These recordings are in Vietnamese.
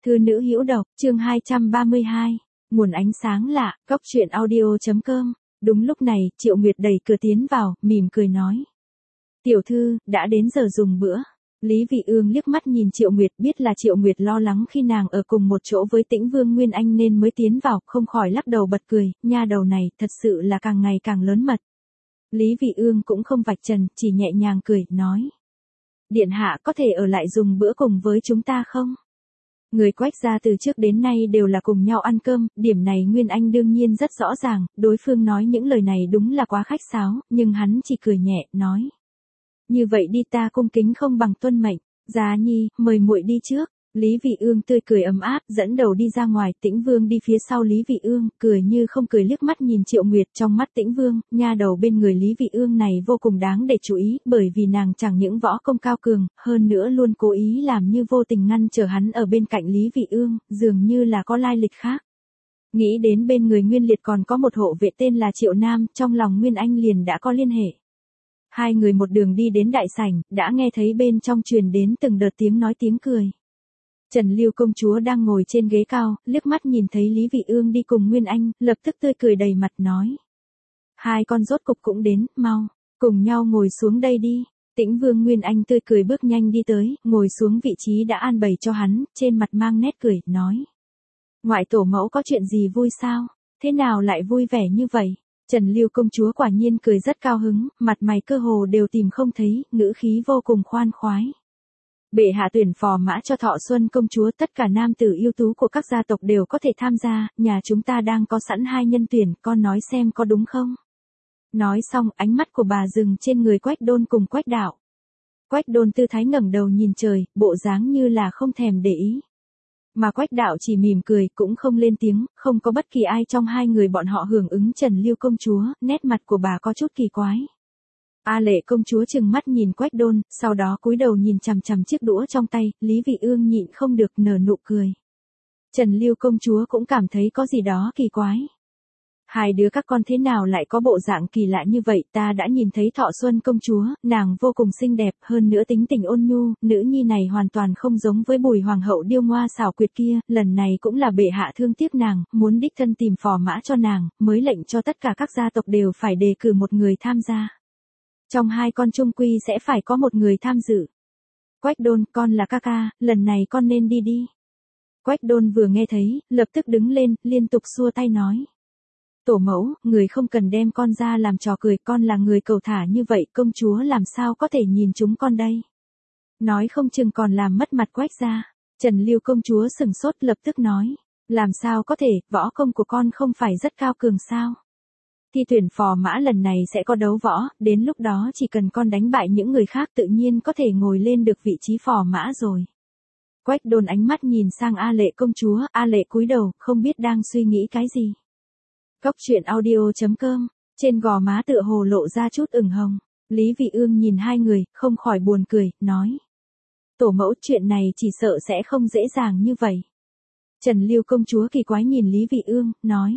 Thư nữ hữu độc, chương 232. Nguồn ánh sáng lạ, góc truyện audio.com. Đúng lúc này, Triệu Nguyệt đẩy cửa tiến vào, mỉm cười nói. Tiểu thư, đã đến giờ dùng bữa. Lý Vị Ương liếc mắt nhìn Triệu Nguyệt, biết là Triệu Nguyệt lo lắng khi nàng ở cùng một chỗ với Tĩnh Vương Nguyên Anh nên mới tiến vào, không khỏi lắc đầu bật cười, nha đầu này thật sự là càng ngày càng lớn mật. Lý Vị Ương cũng không vạch trần, chỉ nhẹ nhàng cười, nói. Điện hạ có thể ở lại dùng bữa cùng với chúng ta không? Người Quách gia từ trước đến nay đều là cùng nhau ăn cơm, điểm này Nguyên Anh đương nhiên rất rõ ràng, đối phương nói những lời này đúng là quá khách sáo, nhưng hắn chỉ cười nhẹ, nói. Như vậy đi, ta cung kính không bằng tuân mệnh, Giá Nhi, mời muội đi trước. Lý Vị Ương tươi cười ấm áp, dẫn đầu đi ra ngoài, Tĩnh Vương đi phía sau Lý Vị Ương, cười như không cười liếc mắt nhìn Triệu Nguyệt, trong mắt Tĩnh Vương, nha đầu bên người Lý Vị Ương này vô cùng đáng để chú ý, bởi vì nàng chẳng những võ công cao cường, hơn nữa luôn cố ý làm như vô tình ngăn trở hắn ở bên cạnh Lý Vị Ương, dường như là có lai lịch khác. Nghĩ đến bên người Nguyên Liệt còn có một hộ vệ tên là Triệu Nam, trong lòng Nguyên Anh liền đã có liên hệ. Hai người một đường đi đến đại sảnh, đã nghe thấy bên trong truyền đến từng đợt tiếng nói tiếng cười. Trần Lưu công chúa đang ngồi trên ghế cao, liếc mắt nhìn thấy Lý Vị Ương đi cùng Nguyên Anh, lập tức tươi cười đầy mặt nói. Hai con rốt cục cũng đến, mau, cùng nhau ngồi xuống đây đi. Tĩnh Vương Nguyên Anh tươi cười bước nhanh đi tới, ngồi xuống vị trí đã an bày cho hắn, trên mặt mang nét cười, nói. Ngoại tổ mẫu có chuyện gì vui sao? Thế nào lại vui vẻ như vậy? Trần Lưu công chúa quả nhiên cười rất cao hứng, mặt mày cơ hồ đều tìm không thấy, ngữ khí vô cùng khoan khoái. Bệ hạ tuyển phò mã cho Thọ Xuân công chúa, tất cả nam tử ưu tú của các gia tộc đều có thể tham gia, nhà chúng ta đang có sẵn hai nhân tuyển, con nói xem có đúng không? Nói xong, ánh mắt của bà dừng trên người Quách Đôn cùng Quách Đạo. Quách Đôn tư thái ngẩng đầu nhìn trời, bộ dáng như là không thèm để ý. Mà Quách Đạo chỉ mỉm cười, cũng không lên tiếng, không có bất kỳ ai trong hai người bọn họ hưởng ứng Trần Lưu công chúa, nét mặt của bà có chút kỳ quái. A Lệ công chúa trừng mắt nhìn Quách Đôn, sau đó cúi đầu nhìn chằm chằm chiếc đũa trong tay, Lý Vị Ương nhịn không được nở nụ cười. Trần Lưu công chúa cũng cảm thấy có gì đó kỳ quái. Hai đứa các con thế nào lại có bộ dạng kỳ lạ như vậy, ta đã nhìn thấy Thọ Xuân công chúa, nàng vô cùng xinh đẹp, hơn nữa tính tình ôn nhu, nữ nhi này hoàn toàn không giống với Bùi hoàng hậu điêu ngoa xảo quyệt kia, lần này cũng là bệ hạ thương tiếc nàng, muốn đích thân tìm phò mã cho nàng, mới lệnh cho tất cả các gia tộc đều phải đề cử một người tham gia. Trong hai con chung quy sẽ phải có một người tham dự. Quách Đôn, con là ca ca, lần này con nên đi đi. Quách Đôn vừa nghe thấy, lập tức đứng lên, liên tục xua tay nói. Tổ mẫu, người không cần đem con ra làm trò cười, con là người cầu thả như vậy, công chúa làm sao có thể nhìn chúng con đây. Nói không chừng còn làm mất mặt Quách gia. Trần Lưu công chúa sừng sốt lập tức nói. Làm sao có thể, võ công của con không phải rất cao cường sao? Thi tuyển phò mã lần này sẽ có đấu võ, đến lúc đó chỉ cần con đánh bại những người khác tự nhiên có thể ngồi lên được vị trí phò mã rồi. Quách Đôn ánh mắt nhìn sang A Lệ công chúa, A Lệ cúi đầu, không biết đang suy nghĩ cái gì. Góc truyện audio.com, trên gò má tựa hồ lộ ra chút ửng hồng. Lý Vị Ương nhìn hai người, không khỏi buồn cười, nói. Tổ mẫu, chuyện này chỉ sợ sẽ không dễ dàng như vậy. Trần Lưu công chúa kỳ quái nhìn Lý Vị Ương, nói.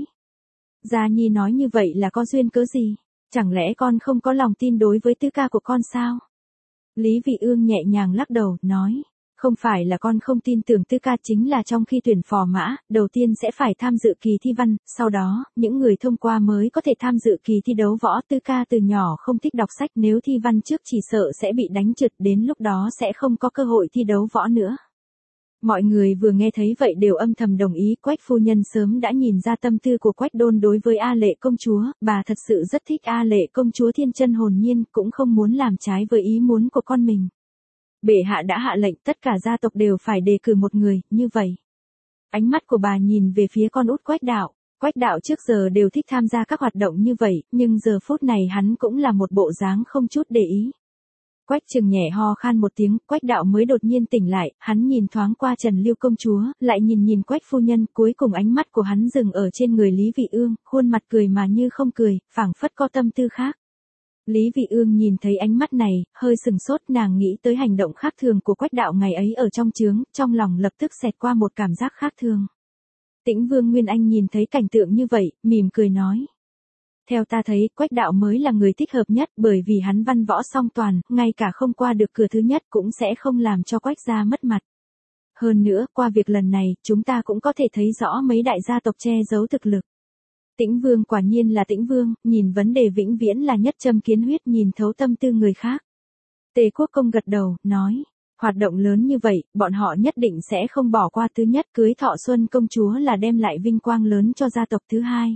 Gia Nhi nói như vậy là có duyên cớ gì? Chẳng lẽ con không có lòng tin đối với tứ ca của con sao? Lý Vị Ương nhẹ nhàng lắc đầu, nói. Không phải là con không tin tưởng tứ ca, chính là trong khi tuyển phò mã, đầu tiên sẽ phải tham dự kỳ thi văn, sau đó, những người thông qua mới có thể tham dự kỳ thi đấu võ. Tứ ca từ nhỏ không thích đọc sách, nếu thi văn trước chỉ sợ sẽ bị đánh trượt, đến lúc đó sẽ không có cơ hội thi đấu võ nữa. Mọi người vừa nghe thấy vậy đều âm thầm đồng ý, Quách phu nhân sớm đã nhìn ra tâm tư của Quách Đôn đối với A Lệ công chúa, bà thật sự rất thích A Lệ công chúa thiên chân hồn nhiên, cũng không muốn làm trái với ý muốn của con mình. Bệ hạ đã hạ lệnh tất cả gia tộc đều phải đề cử một người, như vậy. Ánh mắt của bà nhìn về phía con út Quách Đạo. Quách Đạo trước giờ đều thích tham gia các hoạt động như vậy, nhưng giờ phút này hắn cũng là một bộ dáng không chút để ý. Quách Trừng nhẹ ho khan một tiếng, Quách Đạo mới đột nhiên tỉnh lại, hắn nhìn thoáng qua Trần Lưu công chúa, lại nhìn Quách phu nhân, cuối cùng ánh mắt của hắn dừng ở trên người Lý Vị Ương, khuôn mặt cười mà như không cười, phảng phất có tâm tư khác. Lý Vị Ương nhìn thấy ánh mắt này, hơi sừng sốt, nàng nghĩ tới hành động khác thường của Quách Đạo ngày ấy ở trong chướng, trong lòng lập tức xẹt qua một cảm giác khác thường. Tĩnh Vương Nguyên Anh nhìn thấy cảnh tượng như vậy, mỉm cười nói. Theo ta thấy, Quách Đạo mới là người thích hợp nhất, bởi vì hắn văn võ song toàn, ngay cả không qua được cửa thứ nhất cũng sẽ không làm cho Quách gia mất mặt. Hơn nữa, qua việc lần này, chúng ta cũng có thể thấy rõ mấy đại gia tộc che giấu thực lực. Tĩnh Vương quả nhiên là Tĩnh Vương, nhìn vấn đề vĩnh viễn là nhất châm kiến huyết, nhìn thấu tâm tư người khác. Tề Quốc Công gật đầu, nói, hoạt động lớn như vậy, bọn họ nhất định sẽ không bỏ qua. Thứ nhất, cưới Thọ Xuân công chúa là đem lại vinh quang lớn cho gia tộc. Thứ hai,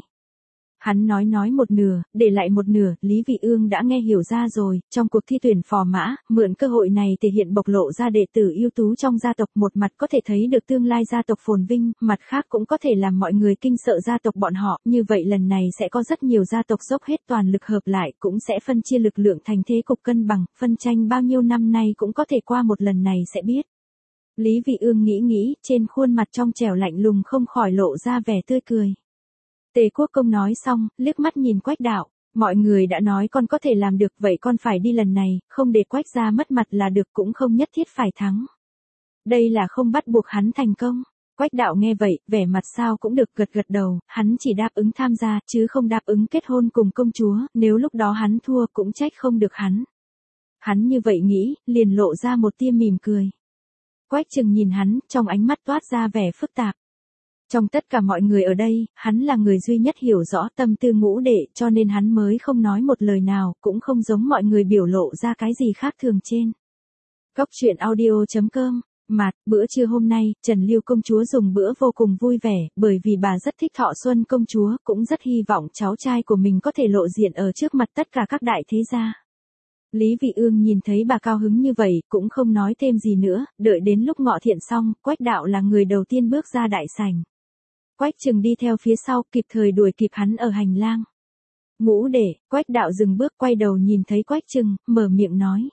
hắn nói một nửa, để lại một nửa, Lý Vị Ương đã nghe hiểu ra rồi, trong cuộc thi tuyển phò mã, mượn cơ hội này thể hiện bộc lộ ra đệ tử ưu tú trong gia tộc, một mặt có thể thấy được tương lai gia tộc phồn vinh, mặt khác cũng có thể làm mọi người kinh sợ gia tộc bọn họ, như vậy lần này sẽ có rất nhiều gia tộc dốc hết toàn lực hợp lại, cũng sẽ phân chia lực lượng thành thế cục cân bằng, phân tranh bao nhiêu năm nay cũng có thể qua một lần này sẽ biết. Lý Vị Ương nghĩ, trên khuôn mặt trong trẻo lạnh lùng không khỏi lộ ra vẻ tươi cười. Tề Quốc Công nói xong, liếc mắt nhìn Quách Đạo, mọi người đã nói con có thể làm được, vậy con phải đi lần này, không để Quách gia mất mặt là được, cũng không nhất thiết phải thắng. Đây là không bắt buộc hắn thành công. Quách Đạo nghe vậy, vẻ mặt sao cũng được, gật đầu, hắn chỉ đáp ứng tham gia, chứ không đáp ứng kết hôn cùng công chúa, nếu lúc đó hắn thua cũng trách không được hắn. Hắn như vậy nghĩ, liền lộ ra một tia mỉm cười. Quách Trừng nhìn hắn, trong ánh mắt toát ra vẻ phức tạp. Trong tất cả mọi người ở đây, hắn là người duy nhất hiểu rõ tâm tư Ngũ Đệ, cho nên hắn mới không nói một lời nào, cũng không giống mọi người biểu lộ ra cái gì khác thường trên. Góc truyện audio.com. Bữa trưa hôm nay, Trần Lưu công chúa dùng bữa vô cùng vui vẻ, bởi vì bà rất thích Thọ Xuân công chúa, cũng rất hy vọng cháu trai của mình có thể lộ diện ở trước mặt tất cả các đại thế gia. Lý Vị Ương nhìn thấy bà cao hứng như vậy, cũng không nói thêm gì nữa, đợi đến lúc ngọ thiện xong, Quách Đạo là người đầu tiên bước ra đại sảnh. Quách Trừng đi theo phía sau, kịp thời đuổi kịp hắn ở hành lang. Ngũ Đệ, Quách Đạo dừng bước, quay đầu nhìn thấy Quách Trừng, mở miệng nói.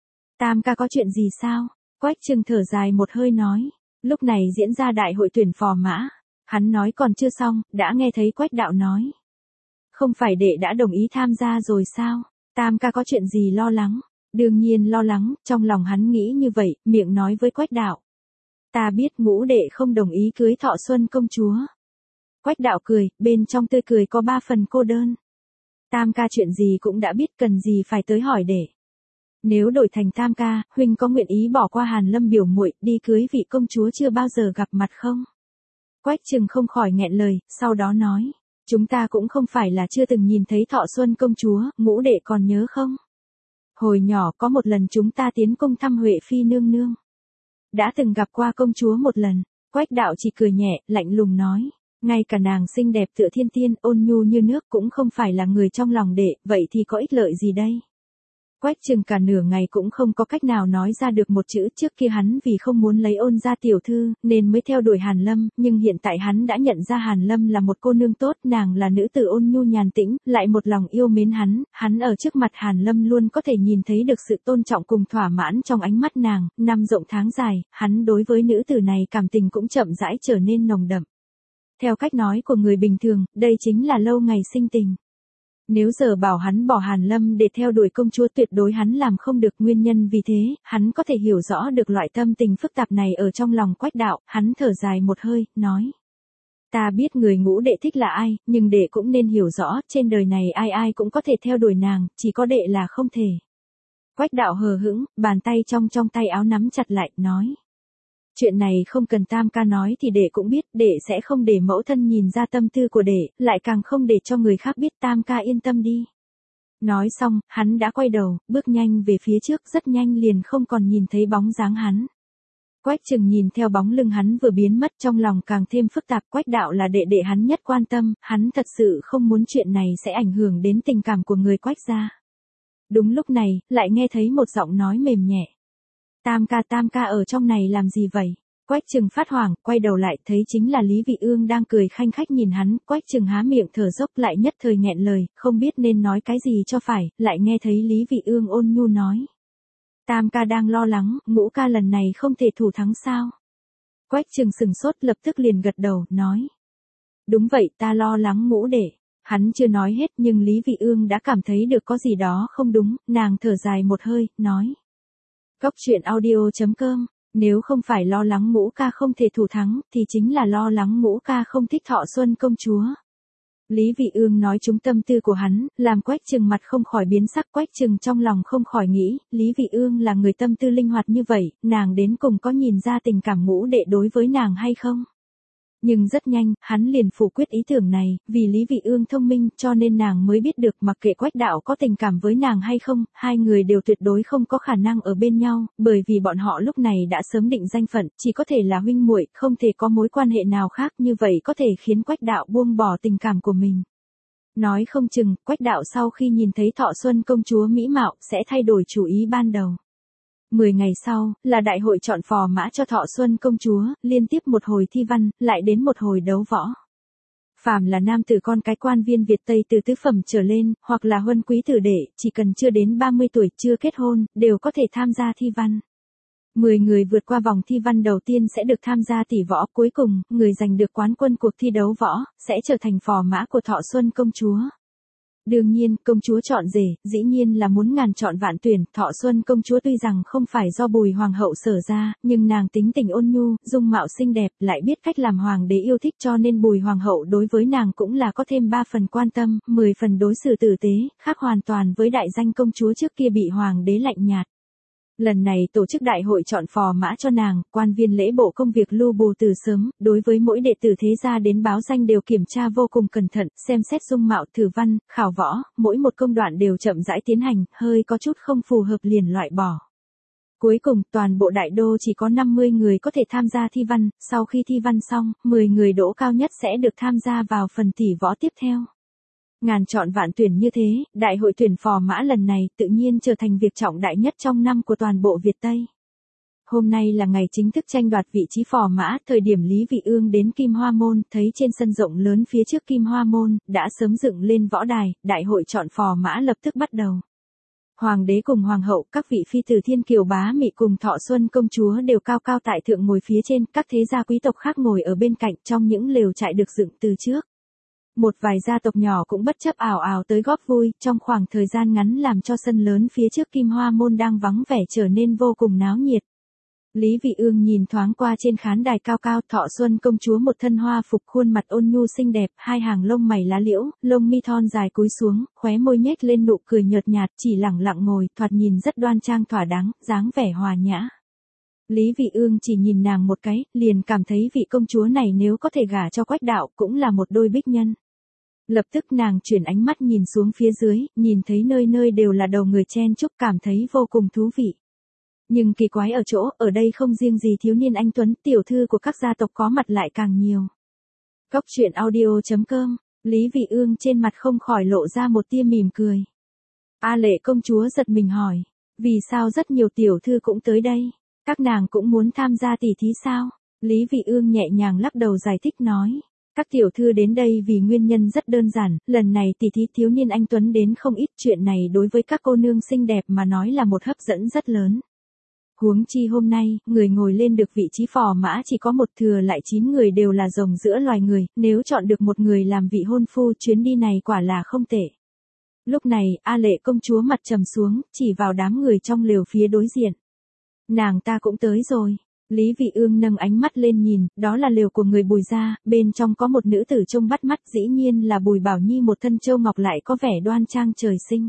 Tam ca có chuyện gì sao? Quách Trừng thở dài một hơi nói. Lúc này diễn ra đại hội tuyển phò mã. Hắn nói còn chưa xong, đã nghe thấy Quách Đạo nói. Không phải đệ đã đồng ý tham gia rồi sao? Tam ca có chuyện gì lo lắng? Đương nhiên lo lắng, trong lòng hắn nghĩ như vậy, miệng nói với Quách Đạo. Ta biết Ngũ Đệ không đồng ý cưới Thọ Xuân công chúa. Quách Đạo cười, bên trong tươi cười có 3 phần cô đơn. Tam ca chuyện gì cũng đã biết, cần gì phải tới hỏi đệ. Nếu đổi thành Tam ca, huynh có nguyện ý bỏ qua Hàn Lâm biểu muội đi cưới vị công chúa chưa bao giờ gặp mặt không? Quách Trừng không khỏi nghẹn lời, sau đó nói. Chúng ta cũng không phải là chưa từng nhìn thấy Thọ Xuân công chúa, Ngũ Đệ còn nhớ không? Hồi nhỏ có một lần chúng ta tiến cung thăm Huệ Phi nương nương. Đã từng gặp qua công chúa một lần. Quách Đạo chỉ cười nhẹ, lạnh lùng nói. Ngay cả nàng xinh đẹp tựa thiên tiên, ôn nhu như nước cũng không phải là người trong lòng đệ, vậy thì có ích lợi gì đây? Quách Trừng cả nửa ngày cũng không có cách nào nói ra được một chữ. Trước kia hắn vì không muốn lấy Ôn gia tiểu thư, nên mới theo đuổi Hàn Lâm, nhưng hiện tại hắn đã nhận ra Hàn Lâm là một cô nương tốt, nàng là nữ tử ôn nhu nhàn tĩnh, lại một lòng yêu mến hắn ở trước mặt Hàn Lâm luôn có thể nhìn thấy được sự tôn trọng cùng thỏa mãn trong ánh mắt nàng, năm rộng tháng dài, hắn đối với nữ tử này cảm tình cũng chậm rãi trở nên nồng đậm. Theo cách nói của người bình thường, đây chính là lâu ngày sinh tình. Nếu giờ bảo hắn bỏ Hàn Lâm để theo đuổi công chúa tuyệt đối hắn làm không được, nguyên nhân vì thế, hắn có thể hiểu rõ được loại tâm tình phức tạp này ở trong lòng Quách Đạo, hắn thở dài một hơi, nói. Ta biết người Ngũ Đệ thích là ai, nhưng đệ cũng nên hiểu rõ, trên đời này ai cũng có thể theo đuổi nàng, chỉ có đệ là không thể. Quách Đạo hờ hững, bàn tay trong tay áo nắm chặt lại, nói. Chuyện này không cần Tam ca nói thì đệ cũng biết, đệ sẽ không để mẫu thân nhìn ra tâm tư của đệ, lại càng không để cho người khác biết, Tam ca yên tâm đi. Nói xong, hắn đã quay đầu, bước nhanh về phía trước, rất nhanh liền không còn nhìn thấy bóng dáng hắn. Quách Trừng nhìn theo bóng lưng hắn vừa biến mất, trong lòng càng thêm phức tạp. Quách Đạo là đệ đệ hắn nhất quan tâm, hắn thật sự không muốn chuyện này sẽ ảnh hưởng đến tình cảm của người Quách gia. Đúng lúc này, lại nghe thấy một giọng nói mềm nhẹ. Tam ca ở trong này làm gì vậy? Quách Trừng phát hoảng, quay đầu lại, thấy chính là Lý Vị Ương đang cười khanh khách nhìn hắn. Quách Trừng há miệng thở dốc, lại nhất thời nghẹn lời, không biết nên nói cái gì cho phải, lại nghe thấy Lý Vị Ương ôn nhu nói. Tam ca đang lo lắng, Ngũ ca lần này không thể thủ thắng sao? Quách Trừng sừng sốt, lập tức liền gật đầu, nói. Đúng vậy, ta lo lắng Ngũ Đệ. Hắn chưa nói hết nhưng Lý Vị Ương đã cảm thấy được có gì đó không đúng, nàng thở dài một hơi, nói. Góc truyện audio.com, nếu không phải lo lắng Ngũ ca không thể thủ thắng, thì chính là lo lắng Ngũ ca không thích Thọ Xuân công chúa. Lý Vị Ương nói trúng tâm tư của hắn, làm Quách Trừng mặt không khỏi biến sắc. Quách Trừng trong lòng không khỏi nghĩ, Lý Vị Ương là người tâm tư linh hoạt như vậy, nàng đến cùng có nhìn ra tình cảm ngũ đệ đối với nàng hay không? Nhưng rất nhanh, hắn liền phủ quyết ý tưởng này, vì Lý Vị Ương thông minh cho nên nàng mới biết được mặc kệ Quách đạo có tình cảm với nàng hay không, hai người đều tuyệt đối không có khả năng ở bên nhau, bởi vì bọn họ lúc này đã sớm định danh phận, chỉ có thể là huynh muội, không thể có mối quan hệ nào khác, như vậy có thể khiến Quách đạo buông bỏ tình cảm của mình. Nói không chừng, Quách đạo sau khi nhìn thấy Thọ Xuân công chúa mỹ mạo, sẽ thay đổi chủ ý ban đầu. 10 ngày sau, là đại hội chọn phò mã cho Thọ Xuân công chúa, liên tiếp một hồi thi văn, lại đến một hồi đấu võ. Phàm là nam tử con cái quan viên Việt Tây từ tứ phẩm trở lên, hoặc là huân quý tử đệ, chỉ cần chưa đến 30 tuổi chưa kết hôn, đều có thể tham gia thi văn. 10 người vượt qua vòng thi văn đầu tiên sẽ được tham gia tỷ võ, cuối cùng, người giành được quán quân cuộc thi đấu võ, sẽ trở thành phò mã của Thọ Xuân công chúa. Đương nhiên, công chúa chọn rể, dĩ nhiên là muốn ngàn chọn vạn tuyển. Thọ Xuân công chúa tuy rằng không phải do Bùi hoàng hậu sở ra, nhưng nàng tính tình ôn nhu, dung mạo xinh đẹp, lại biết cách làm hoàng đế yêu thích, cho nên Bùi hoàng hậu đối với nàng cũng là có thêm 3 phần quan tâm, 10 phần đối xử tử tế, khác hoàn toàn với đại danh công chúa trước kia bị hoàng đế lạnh nhạt. Lần này tổ chức đại hội chọn phò mã cho nàng, quan viên lễ bộ công việc lưu bù từ sớm, đối với mỗi đệ tử thế gia đến báo danh đều kiểm tra vô cùng cẩn thận, xem xét dung mạo, thử văn, khảo võ, mỗi một công đoạn đều chậm rãi tiến hành, hơi có chút không phù hợp liền loại bỏ. Cuối cùng, toàn bộ đại đô chỉ có 50 người có thể tham gia thi văn, sau khi thi văn xong, 10 người đỗ cao nhất sẽ được tham gia vào phần tỷ võ tiếp theo. Ngàn chọn vạn tuyển như thế, đại hội tuyển phò mã lần này tự nhiên trở thành việc trọng đại nhất trong năm của toàn bộ Việt Tây. Hôm nay là ngày chính thức tranh đoạt vị trí phò mã, thời điểm Lý Vị Ương đến Kim Hoa Môn, thấy trên sân rộng lớn phía trước Kim Hoa Môn, đã sớm dựng lên võ đài, đại hội chọn phò mã lập tức bắt đầu. Hoàng đế cùng hoàng hậu, các vị phi tử thiên kiều bá mị cùng Thọ Xuân công chúa đều cao cao tại thượng ngồi phía trên, các thế gia quý tộc khác ngồi ở bên cạnh trong những lều trại được dựng từ trước. Một vài gia tộc nhỏ cũng bất chấp ào ào tới góp vui, trong khoảng thời gian ngắn làm cho sân lớn phía trước Kim Hoa Môn đang vắng vẻ trở nên vô cùng náo nhiệt. Lý Vị Ương nhìn thoáng qua trên khán đài cao cao, Thọ Xuân công chúa một thân hoa phục, khuôn mặt ôn nhu xinh đẹp, hai hàng lông mày lá liễu, lông mi thon dài cúi xuống, khóe môi nhếch lên nụ cười nhợt nhạt, chỉ lẳng lặng ngồi, thoạt nhìn rất đoan trang thỏa đáng, dáng vẻ hòa nhã. Lý Vị Ương chỉ nhìn nàng một cái, liền cảm thấy vị công chúa này nếu có thể gả cho Quách đạo cũng là một đôi bích nhân. Lập tức nàng chuyển ánh mắt nhìn xuống phía dưới, nhìn thấy nơi nơi đều là đầu người chen chúc, cảm thấy vô cùng thú vị. Nhưng kỳ quái ở chỗ, ở đây không riêng gì thiếu niên anh tuấn, tiểu thư của các gia tộc có mặt lại càng nhiều. Góc truyện audio.com, Lý Vị Ương trên mặt không khỏi lộ ra một tia mỉm cười. A Lệ công chúa giật mình hỏi, vì sao rất nhiều tiểu thư cũng tới đây? Các nàng cũng muốn tham gia tỷ thí sao? Lý Vị Ương nhẹ nhàng lắc đầu giải thích nói. Các tiểu thư đến đây vì nguyên nhân rất đơn giản, lần này tỷ thí thiếu niên anh tuấn đến không ít, chuyện này đối với các cô nương xinh đẹp mà nói là một hấp dẫn rất lớn. Huống chi hôm nay, người ngồi lên được vị trí phò mã chỉ có một, thừa lại 9 người đều là rồng giữa loài người, nếu chọn được một người làm vị hôn phu, chuyến đi này quả là không tệ. Lúc này, A Lệ công chúa mặt trầm xuống, chỉ vào đám người trong lều phía đối diện. Nàng ta cũng tới rồi. Lý Vị Ương nâng ánh mắt lên nhìn, đó là lều của người Bùi gia, bên trong có một nữ tử trông bắt mắt, dĩ nhiên là Bùi Bảo Nhi, một thân châu ngọc lại có vẻ đoan trang trời sinh.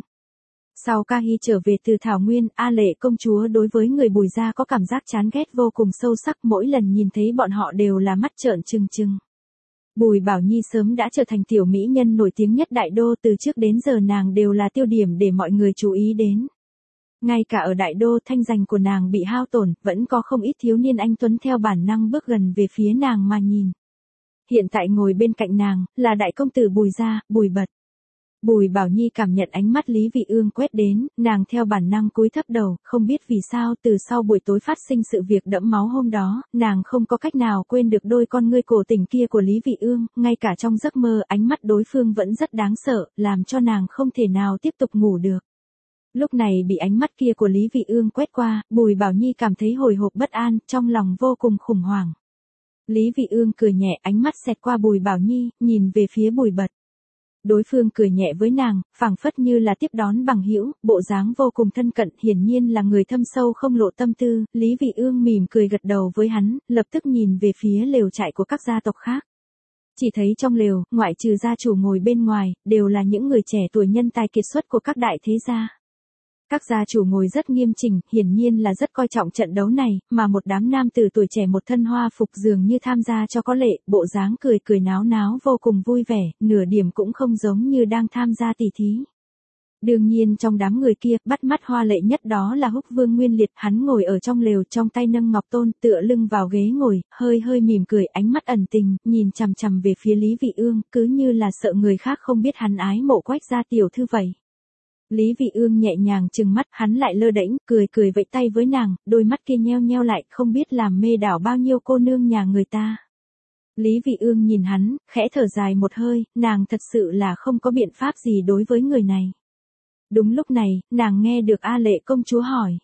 Sau Ca Hy trở về từ Thảo Nguyên, A Lệ công chúa đối với người Bùi gia có cảm giác chán ghét vô cùng sâu sắc, mỗi lần nhìn thấy bọn họ đều là mắt trợn trừng trừng. Bùi Bảo Nhi sớm đã trở thành tiểu mỹ nhân nổi tiếng nhất đại đô, từ trước đến giờ nàng đều là tiêu điểm để mọi người chú ý đến. Ngay cả ở đại đô, thanh danh của nàng bị hao tổn, vẫn có không ít thiếu niên anh tuấn theo bản năng bước gần về phía nàng mà nhìn. Hiện tại ngồi bên cạnh nàng, là đại công tử Bùi gia, Bùi Bật. Bùi Bảo Nhi cảm nhận ánh mắt Lý Vị Ương quét đến, nàng theo bản năng cúi thấp đầu, không biết vì sao từ sau buổi tối phát sinh sự việc đẫm máu hôm đó, nàng không có cách nào quên được đôi con ngươi cổ tình kia của Lý Vị Ương, ngay cả trong giấc mơ ánh mắt đối phương vẫn rất đáng sợ, làm cho nàng không thể nào tiếp tục ngủ được. Lúc này bị ánh mắt kia của Lý Vị Ương quét qua, Bùi Bảo Nhi cảm thấy hồi hộp bất an, trong lòng vô cùng khủng hoảng. Lý Vị Ương cười nhẹ, ánh mắt xẹt qua Bùi Bảo Nhi, nhìn về phía Bùi Bật. Đối phương cười nhẹ với nàng, phảng phất như là tiếp đón bằng hữu, bộ dáng vô cùng thân cận, hiển nhiên là người thâm sâu không lộ tâm tư. Lý Vị Ương mỉm cười gật đầu với hắn, lập tức nhìn về phía lều trại của các gia tộc khác. Chỉ thấy trong lều, ngoại trừ gia chủ ngồi bên ngoài, đều là những người trẻ tuổi nhân tài kiệt xuất của các đại thế gia. Các gia chủ ngồi rất nghiêm chỉnh, hiển nhiên là rất coi trọng trận đấu này, mà một đám nam tử tuổi trẻ một thân hoa phục dường như tham gia cho có lệ, bộ dáng cười cười náo náo vô cùng vui vẻ, nửa điểm cũng không giống như đang tham gia tỷ thí. Đương nhiên trong đám người kia, bắt mắt hoa lệ nhất đó là Húc Vương Nguyên Liệt, hắn ngồi ở trong lều, trong tay nâng ngọc tôn, tựa lưng vào ghế ngồi, hơi hơi mỉm cười, ánh mắt ẩn tình, nhìn chằm chằm về phía Lý Vị Ương, cứ như là sợ người khác không biết hắn ái mộ Quách gia tiểu thư vậy. Lý Vị Ương nhẹ nhàng trừng mắt, hắn lại lơ đễnh, cười cười vẫy tay với nàng, đôi mắt kia nheo nheo lại, không biết làm mê đảo bao nhiêu cô nương nhà người ta. Lý Vị Ương nhìn hắn, khẽ thở dài một hơi, nàng thật sự là không có biện pháp gì đối với người này. Đúng lúc này, nàng nghe được A Lệ công chúa hỏi.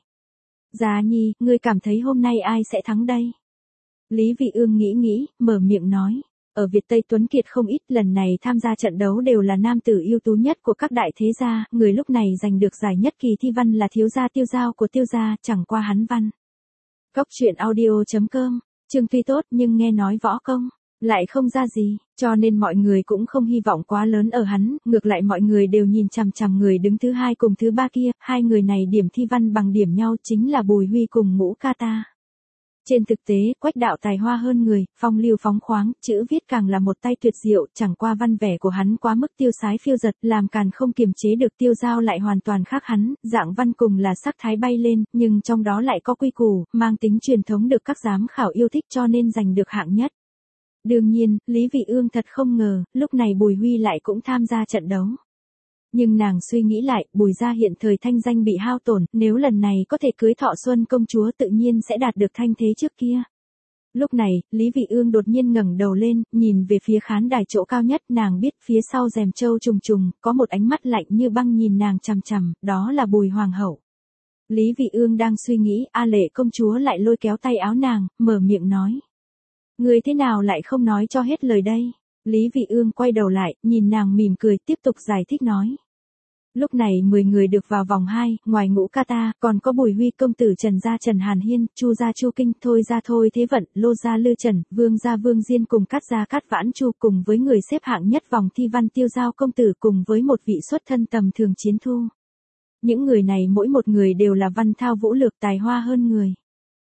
Giá Nhi, ngươi cảm thấy hôm nay ai sẽ thắng đây? Lý Vị Ương nghĩ, mở miệng nói. Ở Việt Tây Tuấn Kiệt không ít, lần này tham gia trận đấu đều là nam tử ưu tú nhất của các đại thế gia, người lúc này giành được giải nhất kỳ thi văn là thiếu gia Tiêu Giao của Tiêu gia, chẳng qua hắn văn. Cốc truyện audio.com, chương tuy tốt nhưng nghe nói võ công lại không ra gì, cho nên mọi người cũng không hy vọng quá lớn ở hắn, ngược lại mọi người đều nhìn chằm chằm người đứng thứ hai cùng thứ ba kia, hai người này điểm thi văn bằng điểm nhau chính là Bùi Huy cùng Ngũ Ca Ta. Trên thực tế, Quách đạo tài hoa hơn người, phong lưu phóng khoáng, chữ viết càng là một tay tuyệt diệu, chẳng qua văn vẻ của hắn quá mức tiêu sái phiêu dật, làm Càn không kiềm chế được. Tiêu Giao lại hoàn toàn khác hắn, dạng văn cùng là sắc thái bay lên, nhưng trong đó lại có quy củ, mang tính truyền thống được các giám khảo yêu thích cho nên giành được hạng nhất. Đương nhiên, Lý Vị Ương thật không ngờ, lúc này Bùi Huy lại cũng tham gia trận đấu. Nhưng nàng suy nghĩ lại, Bùi gia hiện thời thanh danh bị hao tổn, nếu lần này có thể cưới Thọ Xuân công chúa tự nhiên sẽ đạt được thanh thế trước kia. Lúc này, Lý Vị Ương đột nhiên ngẩng đầu lên, nhìn về phía khán đài chỗ cao nhất, nàng biết phía sau rèm châu trùng trùng, có một ánh mắt lạnh như băng nhìn nàng chằm chằm, đó là Bùi Hoàng hậu. Lý Vị Ương đang suy nghĩ, A Lệ công chúa lại lôi kéo tay áo nàng, mở miệng nói. Người thế nào lại không nói cho hết lời đây? Lý Vị Ương quay đầu lại, nhìn nàng mỉm cười, tiếp tục giải thích nói. Lúc này 10 người được vào vòng 2, ngoài Ngũ Ca Ta, còn có Bùi Huy công tử Trần gia Trần Hàn Hiên, Chu gia Chu Kinh, Thôi gia Thôi Thế Vận, Lô gia Lư Trần, Vương gia Vương Diên cùng Cát gia Cát Vãn Chu, cùng với người xếp hạng nhất vòng thi văn Tiêu Giao công tử, cùng với một vị xuất thân tầm thường Chiến Thu. Những người này mỗi một người đều là văn thao vũ lược, tài hoa hơn người.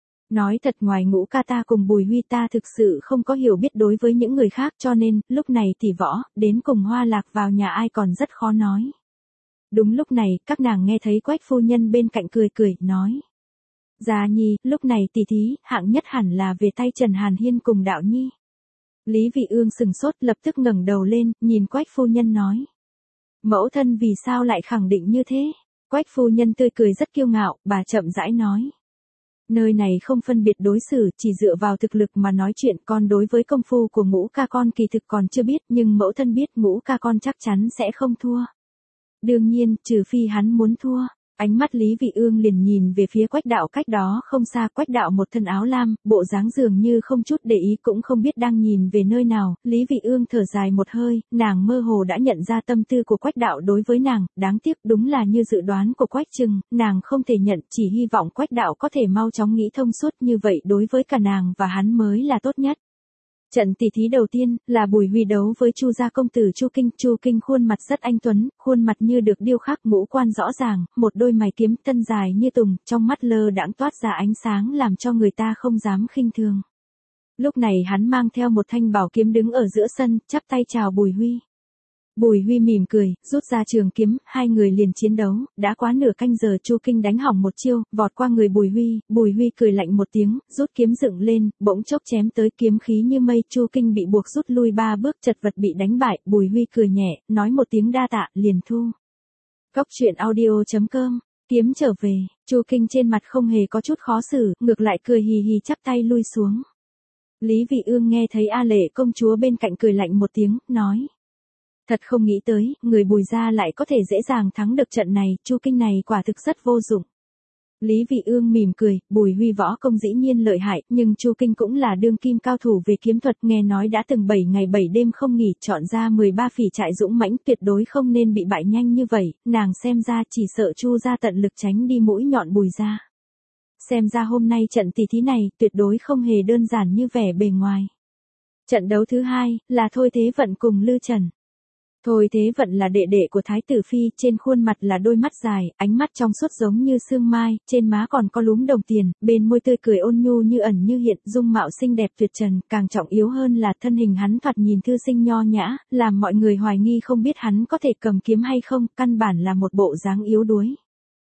Nói thật, ngoài Ngũ Ca Ta cùng Bùi Huy ta thực sự không có hiểu biết đối với những người khác, cho nên, lúc này tỷ võ, đến cùng Hoa Lạc vào nhà ai còn rất khó nói. Đúng lúc này, các nàng nghe thấy Quách phu nhân bên cạnh cười cười, nói. Gia Nhi, lúc này tỷ thí, hạng nhất hẳn là về tay Trần Hàn Hiên cùng Đạo Nhi. Lý Vị Ương sừng sốt, lập tức ngẩng đầu lên, nhìn Quách phu nhân nói. Mẫu thân vì sao lại khẳng định như thế? Quách phu nhân tươi cười rất kiêu ngạo, bà chậm rãi nói. Nơi này không phân biệt đối xử, chỉ dựa vào thực lực mà nói chuyện, con đối với công phu của Ngũ ca con kỳ thực còn chưa biết, nhưng mẫu thân biết Ngũ ca con chắc chắn sẽ không thua. Đương nhiên, trừ phi hắn muốn thua. Ánh mắt Lý Vị Ương liền nhìn về phía Quách đạo cách đó không xa. Quách đạo một thân áo lam, bộ dáng dường như không chút để ý, cũng không biết đang nhìn về nơi nào. Lý Vị Ương thở dài một hơi, nàng mơ hồ đã nhận ra tâm tư của Quách đạo đối với nàng, đáng tiếc đúng là như dự đoán của Quách Trừng, nàng không thể nhận, chỉ hy vọng Quách đạo có thể mau chóng nghĩ thông suốt, như vậy đối với cả nàng và hắn mới là tốt nhất. Trận tỷ thí đầu tiên là Bùi Huy đấu với Chu gia công tử Chu Kinh. Chu Kinh khuôn mặt rất anh tuấn, khuôn mặt như được điêu khắc, ngũ quan rõ ràng, một đôi mày kiếm, thân dài như tùng, trong mắt lơ đãng toát ra ánh sáng làm cho người ta không dám khinh thường. Lúc này hắn mang theo một thanh bảo kiếm đứng ở giữa sân, chắp tay chào Bùi Huy. Bùi Huy mỉm cười, rút ra trường kiếm, hai người liền chiến đấu, đã quá nửa canh giờ Chu Kinh đánh hỏng một chiêu, vọt qua người Bùi Huy cười lạnh một tiếng, rút kiếm dựng lên, bỗng chốc chém tới, kiếm khí như mây, Chu Kinh bị buộc rút lui 3 bước, chật vật bị đánh bại, Bùi Huy cười nhẹ, nói một tiếng đa tạ, liền thu. Cốc truyện audio.com, kiếm trở về, Chu Kinh trên mặt không hề có chút khó xử, ngược lại cười hì hì chắp tay lui xuống. Lý Vị Ương nghe thấy A Lệ công chúa bên cạnh cười lạnh một tiếng, nói. Thật không nghĩ tới, người Bùi gia lại có thể dễ dàng thắng được trận này, Chu Kinh này quả thực rất vô dụng. Lý Vị Ương mỉm cười, Bùi Huy võ công dĩ nhiên lợi hại, nhưng Chu Kinh cũng là đương kim cao thủ về kiếm thuật, nghe nói đã từng 7 ngày 7 đêm không nghỉ, chọn ra 13 phỉ trại dũng mãnh, tuyệt đối không nên bị bại nhanh như vậy, nàng xem ra chỉ sợ Chu gia tận lực tránh đi mũi nhọn Bùi gia. Xem ra hôm nay trận tỷ thí này tuyệt đối không hề đơn giản như vẻ bề ngoài. Trận đấu thứ hai, là Thôi Thế Vận cùng Lư Trần. Thôi Thế Vận là đệ đệ của Thái tử Phi, trên khuôn mặt là đôi mắt dài, ánh mắt trong suốt giống như sương mai, trên má còn có lúm đồng tiền, bên môi tươi cười ôn nhu như ẩn như hiện, dung mạo xinh đẹp tuyệt trần, càng trọng yếu hơn là thân hình hắn thoạt nhìn thư sinh nho nhã, làm mọi người hoài nghi không biết hắn có thể cầm kiếm hay không, căn bản là một bộ dáng yếu đuối.